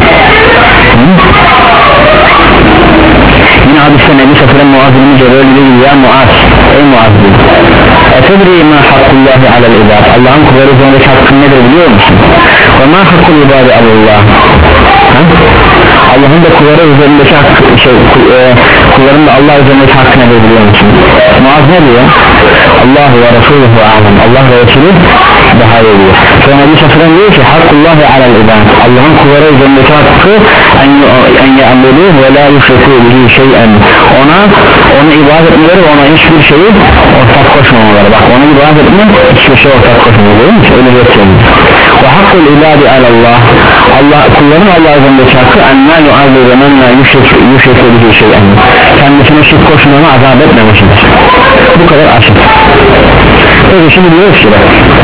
S1: Yine hadiste Nebi Sallallahu Muaz'ın Cebel gibi ya Muaz, ey Muaz dedi. Etedri ma hakkullahi alel ibad. Allah'ın kulları üzerindeki hakkın nedir biliyor musun? Ve ma hakkul ibadi alellah. Allah'ın da kulları üzerindeki hakkı, şey, e, kulların da Allah üzerindeki hakkı nedir biliyor musun? Muaz ne diyor? Allah ve Resuluhu alem. Allah ve Resulü daha iyi diyor. Sonra Nebi Sallallahu diyor ki hakkullahi alel ibad. Allah'ın kulları üzerindeki hakkı en ya'budu ve la yushriku bihi şey'en. Ona onu ibadet etmeleri, ona hiçbir şeyi ortak koşmamaları. Bak ona ibadet etme, hiçbir şey ortak koşmamaları değil mi? Öyle geçiyoruz. Ve hakkul ibadi alallah. Allah kulların Allah üzerindeki hakkı en la yu'azu ve men la yushriku bihi şey'en. Kendisine şirk koşmana azap etmemiştir. Bu kadar açık. Peki şimdi diyoruz ki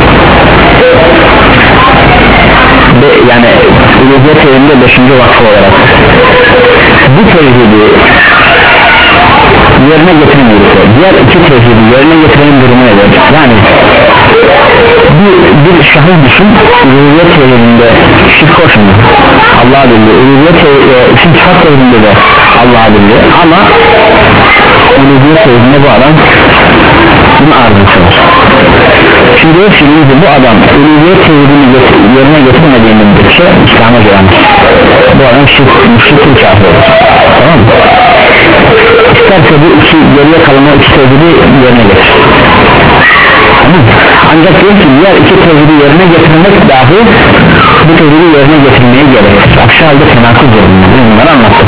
S1: Be, yani uluhiyet tevhidinde beşinci vakfı olarak bu tevhidi yerine getirmiyorsa diğer iki tevhidi yerine getirenin durumu nedir? Yani bir, bir şahıs düşün, uluhiyet tevhidinde şirk koşmuyor, Allah'a bildiği, uluhiyet tevhidinde isim sıfat tevhidinde de Allah'a bildiği, ama uluhiyet tevhidinde bu adam bunun arzusu var. Şimdi o filmde bu adam uluhiyet tevhidini yerine getirmediğinin bir şey İslam'a gelmiş. Bu adam şirk, müşrikül kafir olur. Tamam mı? İsterse bu iki geriye kalan o iki tevhidi yerine getir. Ancak diyor ki diğer iki tevhidi yerine getirmek dahi bu tevhidi yerine getirmeye gerekir. Aksi halde tenakuz zorunda. Bunları anlattık.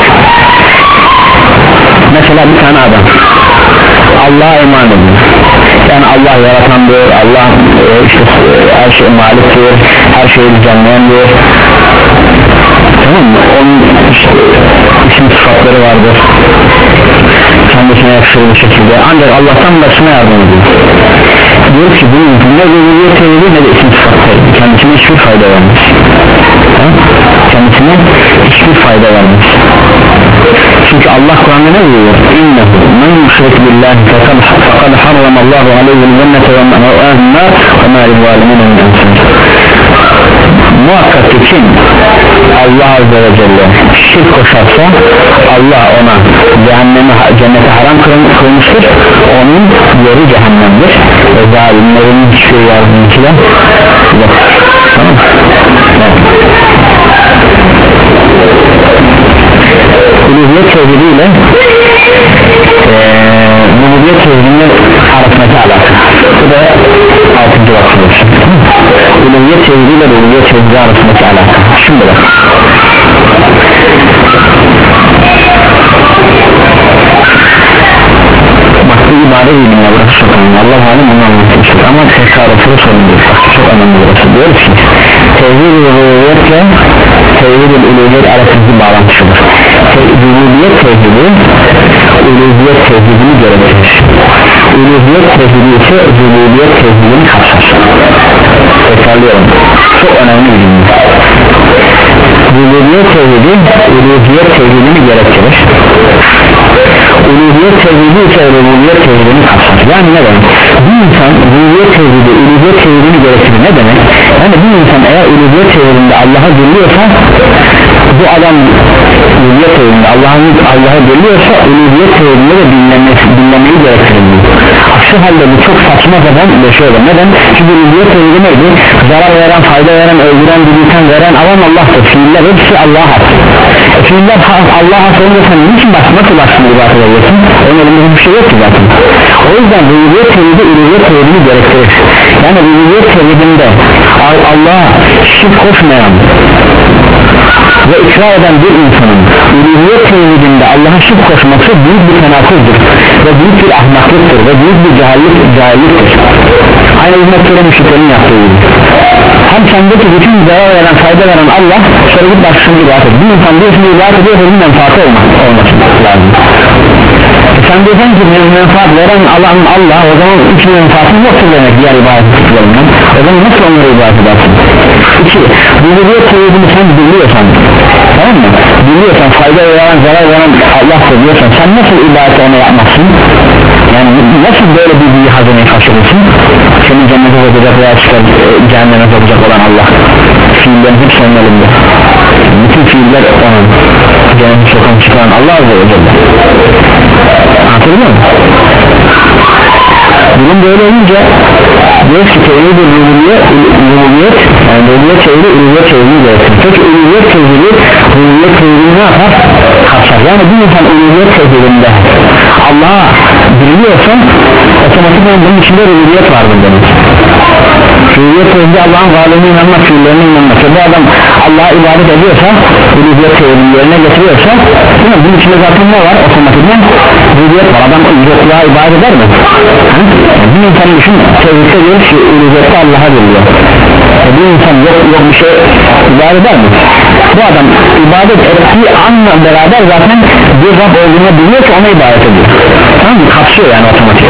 S1: Mesela bir tane adam Allah'a iman ediyor. Yani Allah yaratandır, Allah e, işte e, her şey maliktir, her şeyi düzenleyendir. Tamam mı? Onun işte isim sıfatları vardır. Kendisine yakışır bir şekilde. Ancak Allah'tan başına yardım ediyor. Diyor ki bunun ne uluhiyet tevhidi ne de isim sıfatları. Kendisine hiçbir fayda vermez. Kendisine hiçbir fayda vermez. Çünkü Allah Kur'an'da ne diyor? İnnehu men yüşrik billahi fekad harramallahu aleyhil cennete ve ma'ahen nar ve ma lizzalimine min ansar. Muhakkak ki kim Allah Azze ve Celle şirk koşarsa Allah ona cehennemi, cennete haram kılmıştır, onun yeri cehennemdir ve zalimlerin hiçbir yardımcıda yok. Tamam mı? Uluhiyet tevhidiyle uluhiyet tevhidinin arasındaki alaka. Bu da altıncı vakfıdır. Uluhiyet tevhidiyle uluhiyet tevhidi arasındaki alaka. Şimdi bak. Bak bu ibadet ilimine burası çok önemli. Allah halim onu anlatmıştır. Ama tekrar soru sorumludur. Bak çok önemli burası. Diyoruz ki tevhid-i uluhiyetle tevhid-i uluhiyet arasındaki bağlantısıdır. Uluhiyet tevhidi uluhiyet tevhidini gerektirir. Uluhiyet tevhidi ise uluhiyet tevhidini kapsar. Tekrarlıyorum. Çok önemli bir bilgi. Uluhiyet tevhidi uluhiyet tevhidini gerektirir. Uluhiyet tevhidi ise uluhiyet tevhidini kapsar. Yani ne demek? Bir insan uluhiyet tevhidi uluhiyet tevhidini gerektirir. Ne demek? Yani bir insan eğer uluhiyet tevhidinde Allah'a geliyorsa, bu adam uluhiyet tevhidinde Allah'a Allah'a geliyorsa uluhiyet tevhidinde de dinlenmesi, dinlemeyi gerektirir. Aksi halde bu çok saçma zaman bir şey olur. Neden? Çünkü uluhiyet tevhidi neydi? Zarar veren, fayda veren, öldüren, dirilten, veren alan Allah'tır. Fiiller hepsi Allah'a has. E, fiiller Allah'a has olunca sen niçin bak, nasıl başını ibadet ediyorsun? Onun elinde hiçbir şey yok ki zaten. O yüzden uluhiyet tevhidi uluhiyet tevhidini gerektirir. Yani uluhiyet tevhidinde Allah'a şirk koşmayan ve ikrar eden bir insanın uluhiyet tevhidinde Allah'a şirk koşması büyük bir tenakuzdur ve büyük bir ahmaklıktır ve büyük bir cahillik, cahilliktir. Aynı hizmetlere müşriklerin yaptığı gibi. Hem sendeki bütün zarar veren, fayda veren Allah, sonra git başkasını ibadet et. Bir insan diyorsun ibadet ediyor, onun menfaati olması lazım. E sen diyorsan ki menfaat veren Allah'ın Allah, o zaman hiç menfaatın yoktur demek diğer ibadet tutuklarından. O zaman nasıl onları ibadet edersin? İki, uluhiyet tevhidini sen biliyorsan, tamam mı? Biliyorsan, fayda veren, zarar veren Allah'tır diyorsan, sen nasıl ibadet ona yapmazsın? Yani nasıl böyle bir büyü hazineyi kaçırırsın? Senin cennete sokacak veya çıkar, cehenneme sokacak olan Allah. Fiillerin hepsi onun elinde. Bütün fiiller onun. Cennete sokan çıkaran Allah Azze ve Celle. Hatırlıyor musun? Bunun böyle olunca diyor ki tevhid-i rububiyet, rububiyet yani rububiyet tevhidi, rububiyet tevhidi gerektir. Peki rububiyet tevhidi, rububiyet tevhidi ne yapar? Kapsar. Yani bir insan rububiyet tevhidinde Allah'a biliyorsa otomatikman bunun içinde rububiyet vardır demek. Rububiyet tevhidi Allah'ın varlığına inanmak, fiillerine inanmak. Bu adam Allah'a ibadet ediyorsa, rububiyet tevhidini yerine getiriyorsa, bunun içinde zaten ne var? Otomatikman rububiyet var. Adam yokluğa ibadet eder mi? Bir insan düşün, tevhidde diyor ki uluhiyette Allah'a geliyor. E bir insan yok, yok bir şey ibadet eder mi? Bu adam ibadet ettiği anla beraber zaten bir Rab olduğunu biliyor ki ona ibadet ediyor. Tamam mı? Kapsıyor yani otomatik.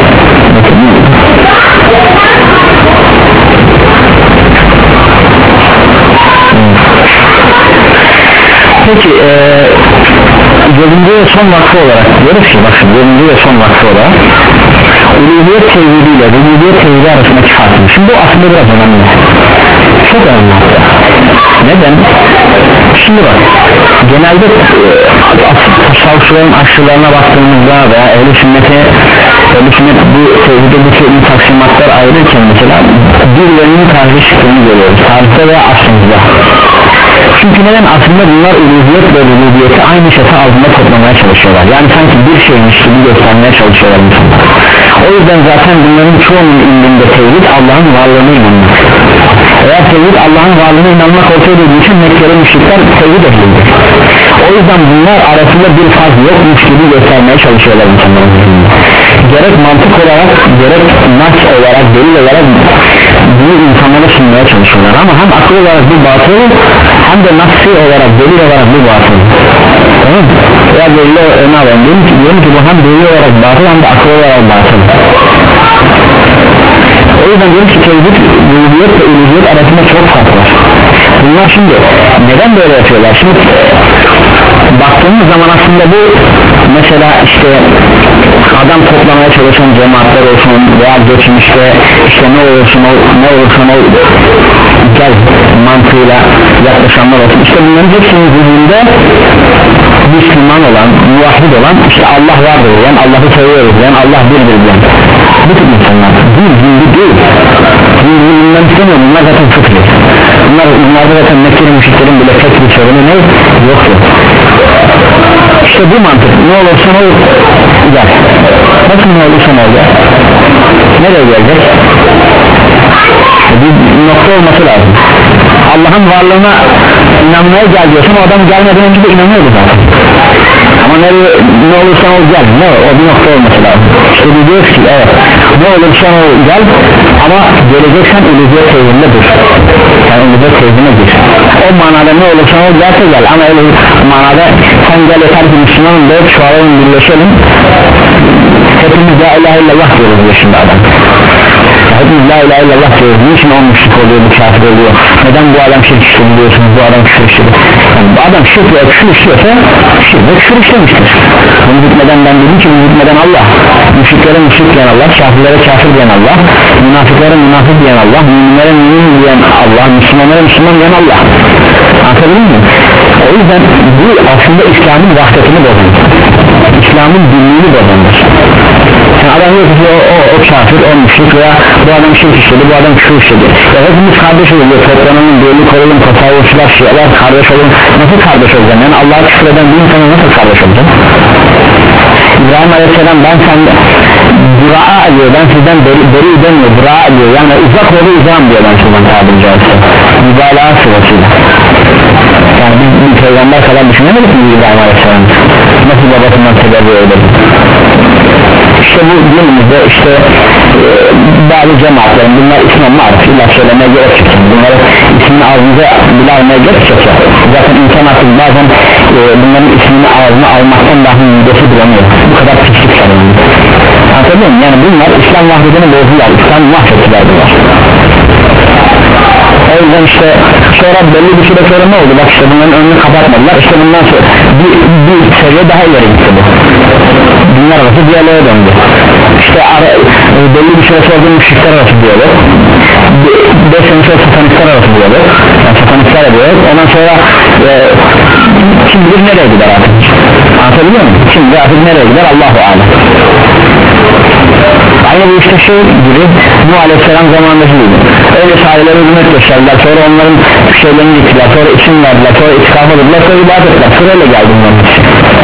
S1: Peki ee, dördüncü ve son vakfı olarak diyoruz ki bakın dördüncü ve son vakfı olarak uluhiyet tevhidi ile rububiyet tevhidi arasındaki farkı. Şimdi bu aslında biraz önemli, çok önemli. Neden? Şimdi bak, genelde tasavvufçuların aşçılarına baktığımızda veya ehl-i sünnete ehl-i sünnet bu tevhide bu tevhidi taksimatlar ayrılırken mesela birilerinin karşı çıktığını görüyoruz tarihte veya aslında. Çünkü neden? Aslında bunlar uluhiyet ve rububiyeti aynı çatı altında toplamaya çalışıyorlar. Yani sanki bir şeymiş gibi göstermeye çalışıyorlar insanlar. O yüzden zaten bunların çoğunun indinde tevhid Allah'ın varlığına inanmak. Eğer tevhid Allah'ın varlığına inanmak olsaydı bütün Mekkeli müşrikler tevhid edildi. O yüzden bunlar arasında bir fark yokmuş gibi göstermeye çalışıyorlar insanların zihninde. Gerek mantık olarak, gerek nas olarak, delil olarak bunu insanlara sunmaya çalışıyorlar. Ama hem akıl olarak bir batıl, hem de nassi olarak, delil olarak bir batıl. Tamam mı? Ya delil ne alalım? Diyorum ki, diyorum ki bu hem delil olarak batıl hem de akıl olarak batıl. O yüzden diyorum ki tevhid, rububiyet ve uluhiyet arasında çok fark var. Bunlar şimdi neden böyle yapıyorlar? Şimdi baktığımız zaman aslında bu mesela işte adam toplamaya çalışan cemaatler olsun veya geçmişte işte ne olursun o, ne olursun o gel mantığıyla yaklaşanlar olsun, işte bunların hepsinin zihninde Müslüman olan, muvahhid olan, işte Allah vardır diyen, Allah'ı seviyoruz diyen, Allah birdir diyen bu tip insanlar, din zihni değil, zihni bundan istemiyor, bunlar zaten fıkri, bunlar, bunlarda zaten Mekkeli müşriklerin bile tek bir sorunu ne? Yoktu. İşte bu mantık, ne olursa ol gel, nasıl ne olursa ol gel, nereye gelecek? Bir nokta olması lazım. Allah'ın varlığına inanmaya gel diyorsun, o adam gelmeden önce de inanıyordu zaten. Ama nereye, ne olursan ol gel, ne o bir nokta olması lazım. İşte diyoruz ki evet, ne olursan ol gel, ama geleceksen uluhiyet tevhidine dur. Yani uluhiyet tevhidine dur. O manada ne olursan ol gelse gel, ama öyle manada sen gel yeter ki Müslümanım deyip şu alalım birleşelim, hepimiz la ilahe illallah diyoruz diyor şimdi adam. hepimiz la ilahe illallah diyoruz, niçin o müşrik oluyor, bu kafir oluyor, neden bu adam şirk işledi diyorsunuz, bu adam küfür işledi? Yani bu adam şirk ve küfür işliyorsa şirk ve küfür işlemiştir. Bunu hükmeden ben dedim ki bunu hükmeden Allah, müşriklere müşrik diyen Allah, kafirlere kafir diyen Allah, münafıklara münafık diyen Allah, müminlere mümin diyen Allah, Müslümanlara Müslüman diyen Allah. Anladın mı? O yüzden bu aslında İslam'ın vahdetini bozandır, İslam'ın dinliğini bozandır. Yani adam yok ki o, o, o kafir, o müşrik veya bu adam şirk işledi, bu adam küfür işledi. Ya hepimiz kardeş oluyor, toplanalım, birlik olalım, tasavvufçular, şialar kardeş olun. Nasıl kardeş olacağım? Yani Allah'a küfür eden bir insana nasıl kardeş olacağım? İbrahim Aleyhisselam ben senden dura'a diyor, ben sizden beri, beri demiyor, dura'a diyor, yani uzak yolu uzağım diyor ben sizden tabiri caizse, mübalağa sırasıyla. Yani biz bir peygamber kadar düşünemedik mi İbrahim Aleyhisselam? Nasıl babasından tedavi edelim? İşte bu günümüzde işte e, bazı cemaatlerin bunlar ismen marif illa söylemeye gerek çıksın, bunları ismini ağzınıza bile almaya gerek çıksın. Zaten insan artık bazen e, bunların ismini ağzına almaktan dahi midesi bulamıyor, bu kadar pislik sanırım. Anladın mı? Yani bunlar İslam vahdedini bozdular, İslam mahvettiler bunlar. O yüzden işte sonra belli bir süre sonra ne oldu? Bak işte bunların önünü kapatmadılar. İşte bundan sonra bir, bir seviye daha ileri gitti bu. Dünya arası diyaloğa döndü. İşte ara, belli bir süre sonra müşrikler arası diyalog. beş sene sonra satanistler arası diyalog. Yani satanistler diyalog. Ondan sonra e, kim bilir nereye gider artık? Anlatabiliyor muyum? Şimdi artık nereye gider? Allahu alem. Aynı bu işte şey gibi Nuh Aleyhisselam zamanında gibi öyle sahileri hürmet gösterdiler, sonra onların şeylerini gittiler, sonra isim verdiler, sonra itikaf edildiler, sonra ibadet ettiler, sırayla geldi bunların hepsi.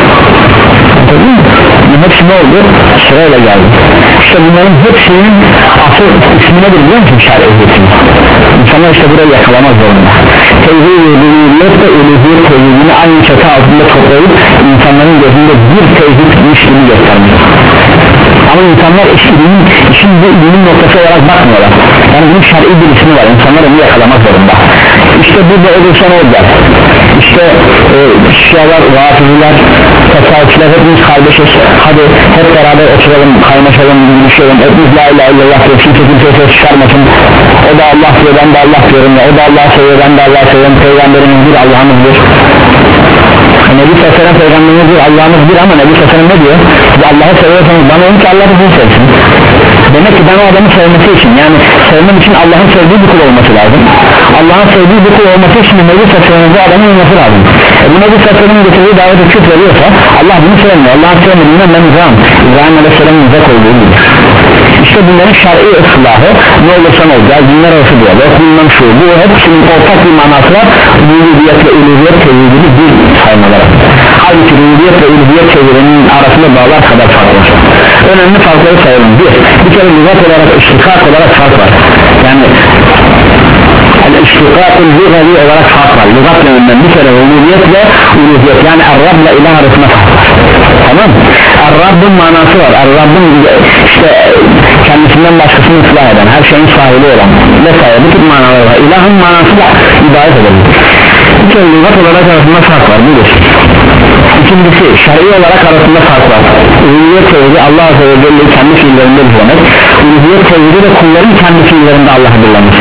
S1: Hepsi ne oldu? Sırayla geldi. İşte bunların hepsinin asıl ismi nedir biliyor musun? Şer'i hükmü. İnsanlar işte burayı yakalamak zorunda. Tevhid ve uluhiyet ve uluhiyet tevhidini aynı çatı altında toplayıp insanların gözünde bir tevhidmiş gibi göstermek. Ama insanlar işinin, işin bu ilimin noktası olarak bakmıyorlar. Yani bunun şer'i bir ismi var, insanlar onu yakalamak zorunda. İşte burada olursa ne olacak? İşte e, şialar, vaatizler, tasavvufçular hepimiz kardeşiz. Hadi hep beraber oturalım, kaynaşalım, yürüyüşelim. Hepimiz la ilahe illallah diyor, kimse kimse ses çıkarmasın. O da Allah diyor, ben de Allah diyorum ya. O da Allah seviyor, ben de Allah seviyorum. Peygamberimiz bir, Allah'ımızdır. Nebi Sallallahu Peygamberimiz bir, Allah'ımız bir, ama Nebi Sallallahu ne diyor? Allah'ı seviyorsanız bana onu ki Allah bizi sevsin. Demek ki ben o adamı sevmesi için, yani sevmem için Allah'ın sevdiği bir kul olması lazım. Allah'ın sevdiği bir kul olması için Nebi Sallallahu bu adamın olması lazım. E bu Nebi Sallallahu getirdiği davete küfür veriyorsa Allah bunu sevmiyor. Allah'ın sevmediğinden ben uzağım. İbrahim Aleyhisselam'ın uzak olduğu gibi. İşte bunların şer'i ıslahı ne olursa ne olacak, dinler arası diyorlar, bilmem şu, bu hepsinin ortak bir manası var. Rububiyet ve uluhiyet tevhidini bir saymaları. Halbuki rububiyet ve uluhiyet tevhidinin arasında bağlar kadar fark var. Önemli farkları sayalım. Bir, bir kere lügat olarak, iştikak olarak fark var. Yani iştikakın lügavi olarak fark var. Lügat yönünden bir kere rububiyet ve uluhiyet, yani Er-Rab ile ilah arasında fark var. Tamam mı? Er-Rabb'ın manası var. Er-Rabb'ın işte kendisinden başkasını ıslah eden, her şeyin sahibi olan vesaire bir tür manaları var. İlahın manası da ibadet edelim. Bir kere lügat olarak arasında fark var. Budur. İkincisi şer'i olarak arasında fark var. Uluhiyet tevhidi Allah Azze ve Celle'yi kendi fiillerinde birlemek, uluhiyet tevhidi de kulların kendi fiillerinde Allah'ı birlemesi.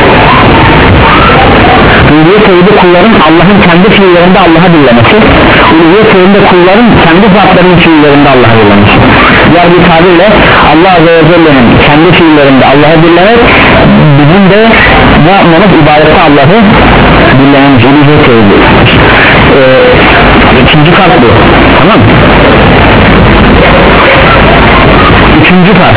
S1: Uluhiyet tevhidi kulların Allah'ın kendi fiillerinde Allah'ı birlemesi, uluhiyet tevhidi de kulların kendi zatlarının fiillerinde Allah'ı birlemesi. Diğer bir tabirle Allah Azze ve Celle'nin kendi fiillerinde Allah'ı birlemek, bizim de ne yapmamız? İbadette Allah'ı birlememiz, uluhiyet tevhidi. Ee, ikinci fark bu, tamam mı? Üçüncü fark,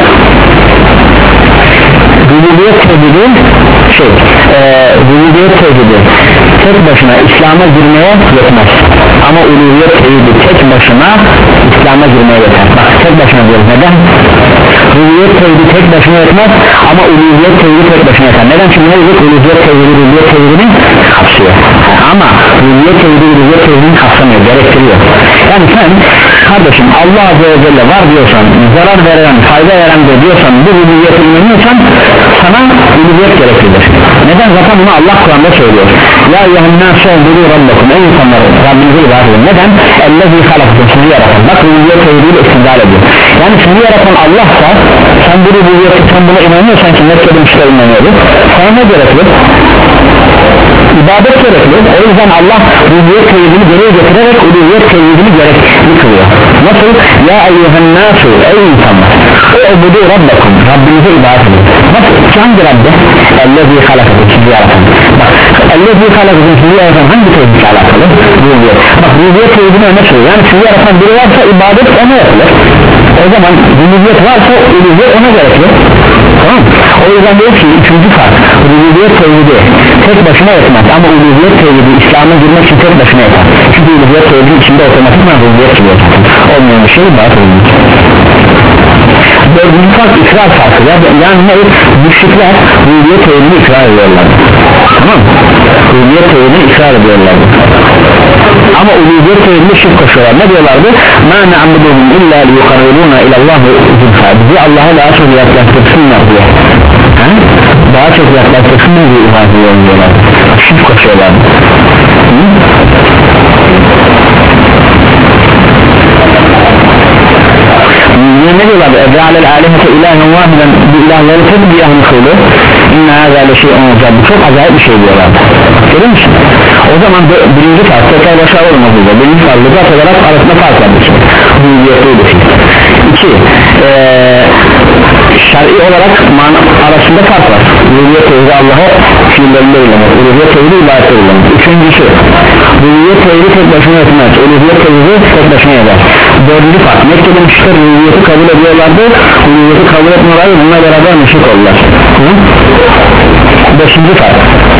S1: rububiyet tevhidi şey, e, rububiyet tevhidi tek başına İslam'a girmeye yetmez, ama uluhiyet tevhidi tek başına İslam'a girmeye yeter. Bak tek başına diyoruz, neden? Rububiyet tevhidi tek başına yetmez, ama uluhiyet tevhidi tek başına yeter. Neden? Çünkü ne dedik? Uluhiyet tevhidi rububiyet tevhidini kapsıyor, ama rububiyet tevhidi rububiyet tevhidini kapsamıyor, gerektiriyor. Yani sen kardeşim Allah Azze ve Celle var diyorsan, zarar veren, fayda veren de diyorsan, bu rububiyete inanıyorsan sana uluhiyet gereklidir. Neden? Zaten bunu Allah Kur'an'da söylüyor. Ya eyyühennâse u'budu rabbakum, ey insanlar Rabbinize ibadet edin. Neden? Ellezî halakakum, sizi yaratan. Bak uluhiyet tevhidiyle istidlal ediyor. Yani sizi yaratan Allah'sa, sen bu uluhiyeti, sen buna inanıyorsan ki Mekke'de müşteri inanıyordu, sana ne gerekli? İbadet gerekli. O yüzden Allah uluhiyet tevhidini geriye getirerek uluhiyet tevhidini gerekli kılıyor. Nasıl? Ya eyyühennâse, ey insanlar u'budu rabbakum, Rabbinize ibadet edin. Nasıl? Hangi Rabbi? Ellezî halakakum, sizi yaratan. Bak ellezî halakakum, sizi yaratan hangi tevhidle alakalı? Rububiyet. Bak rububiyet tevhidini öne söylüyor. Yani sizi yaratan biri varsa ibadet ona yapılır. O zaman rububiyet varsa uluhiyet ona gerekli. Tamam. O yüzden diyor ki üçüncü fark, rububiyet tevhidi tek başına yetmez ama uluhiyet tevhidi İslam'a girmek için tek başına yeter. Çünkü uluhiyet tevhidin içinde otomatikman rububiyet gibi olmayan bir şey daha tevhidi. Dördüncü fark ikrar farkı. Yani ne? Müşrikler rububiyet tevhidini ikrar ediyorlar. Tamam mı? Rububiyet tevhidini ikrar ediyorlar. Ama uluhiyet tevhidini şirk koşuyorlar. Ne diyorlardı? مَا نَعْبُدُهُمْ إِلَّا لِيُقَرِّبُونَ إِلَى اللّٰهِ زُلْفَى. Bizi Allah'a daha çok yaklaştırsınlar diye. He? Daha çok yaklaştırsınlar diye ibadet ediyorlar. Şirk koşuyorlar. Ne diyorlardı? اَجَعَلَ الْعَالِهَةَ اِلَٰهًا وَاحِدًا بِاِلَٰهَلَرِ تَبْدِيَهُ الْخُولُ اِنَّ هَذَا لَشَيْءٌ عَجَبٌ. Çok acayip bir şey diyorlar. Görüyor musun? O zaman birinci fark tekrar başa olmazdı. Birinci fark lügat olarak arasında fark vardır. Rububiyetli şey. İki ee, şer'i olarak mana arasında fark var. Rububiyet tevhidi Allah'a fiillerinde uyulamak, uluhiyet tevhidi ibadette uyulamak. Üçüncüsü rububiyet tevhidi tek başına yetmez, uluhiyet tevhidi tek başına yeter. Dördüncü fark, Mekke'de müşrikler rububiyeti kabul ediyorlardı, uluhiyeti kabul etmiyorlardı, bununla beraber müşrik oldular. Hı? Beşinci fark,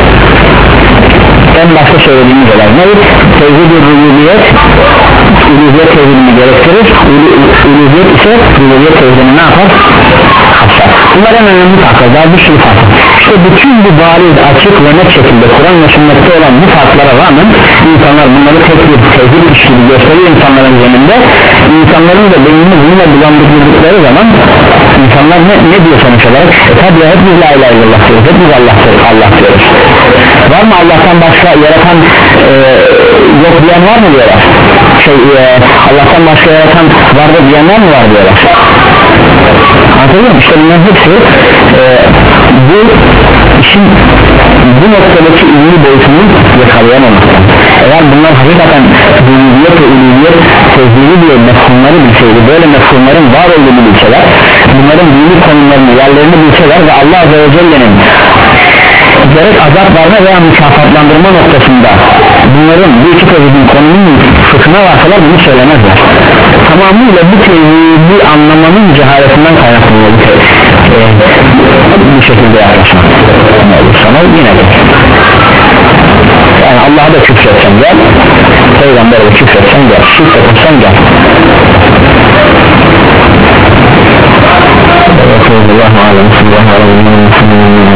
S1: en başta söylediğimiz olay ne? Tevhid-i rububiyet uluhiyet tevhidini gerektirir, uluhiyet ise rububiyet tevhidini ne yapar? Kapsar. Bunlar en önemli farklar, daha bir sürü fark. İşte bütün bu bariz, açık ve net şekilde Kur'an ve sünnette olan bu farklara rağmen insanlar bunları tek bir tevhid işleri gösteriyor insanların zeminde. İnsanların da beynini bununla bulandırdıkları zaman insanlar ne, ne diyor sonuç olarak? E tabi hepimiz la ilahe illallah diyoruz, hepimiz Allah, Allah diyoruz. Var mı Allah'tan başka yaratan e, yok diyen var mı diyorlar? Şey, e, Allah'tan başka yaratan vardır diyenler mi var diyorlar? Anladın mı? İşte bunların hepsi e, bu işin bu noktadaki ilmi boyutunu yakalayamamaktan. Eğer bunlar hakikaten rububiyet ve uluhiyet tevhidi diye mefhumları bilseydi, böyle mefhumların var olduğunu bilseler, bunların dini konumlarını, yerlerini bilseler ve Allah Azze ve Celle'nin gerek azap verme veya mükafatlandırma noktasında bunların bu iki tevhidin konunun fıkhına varsalar bunu söylemezler. Tamamıyla bu tevhidi anlamanın cehaletinden kaynaklanıyor bu tevhid. Ee, bu şekilde yaklaşmak ne olursa yine de yani Allah'a da küfretsen gel, Peygamber'e de küfretsen gel, şirk etsen gel. Allahu alem, sallallahu aleyhi ve sellem.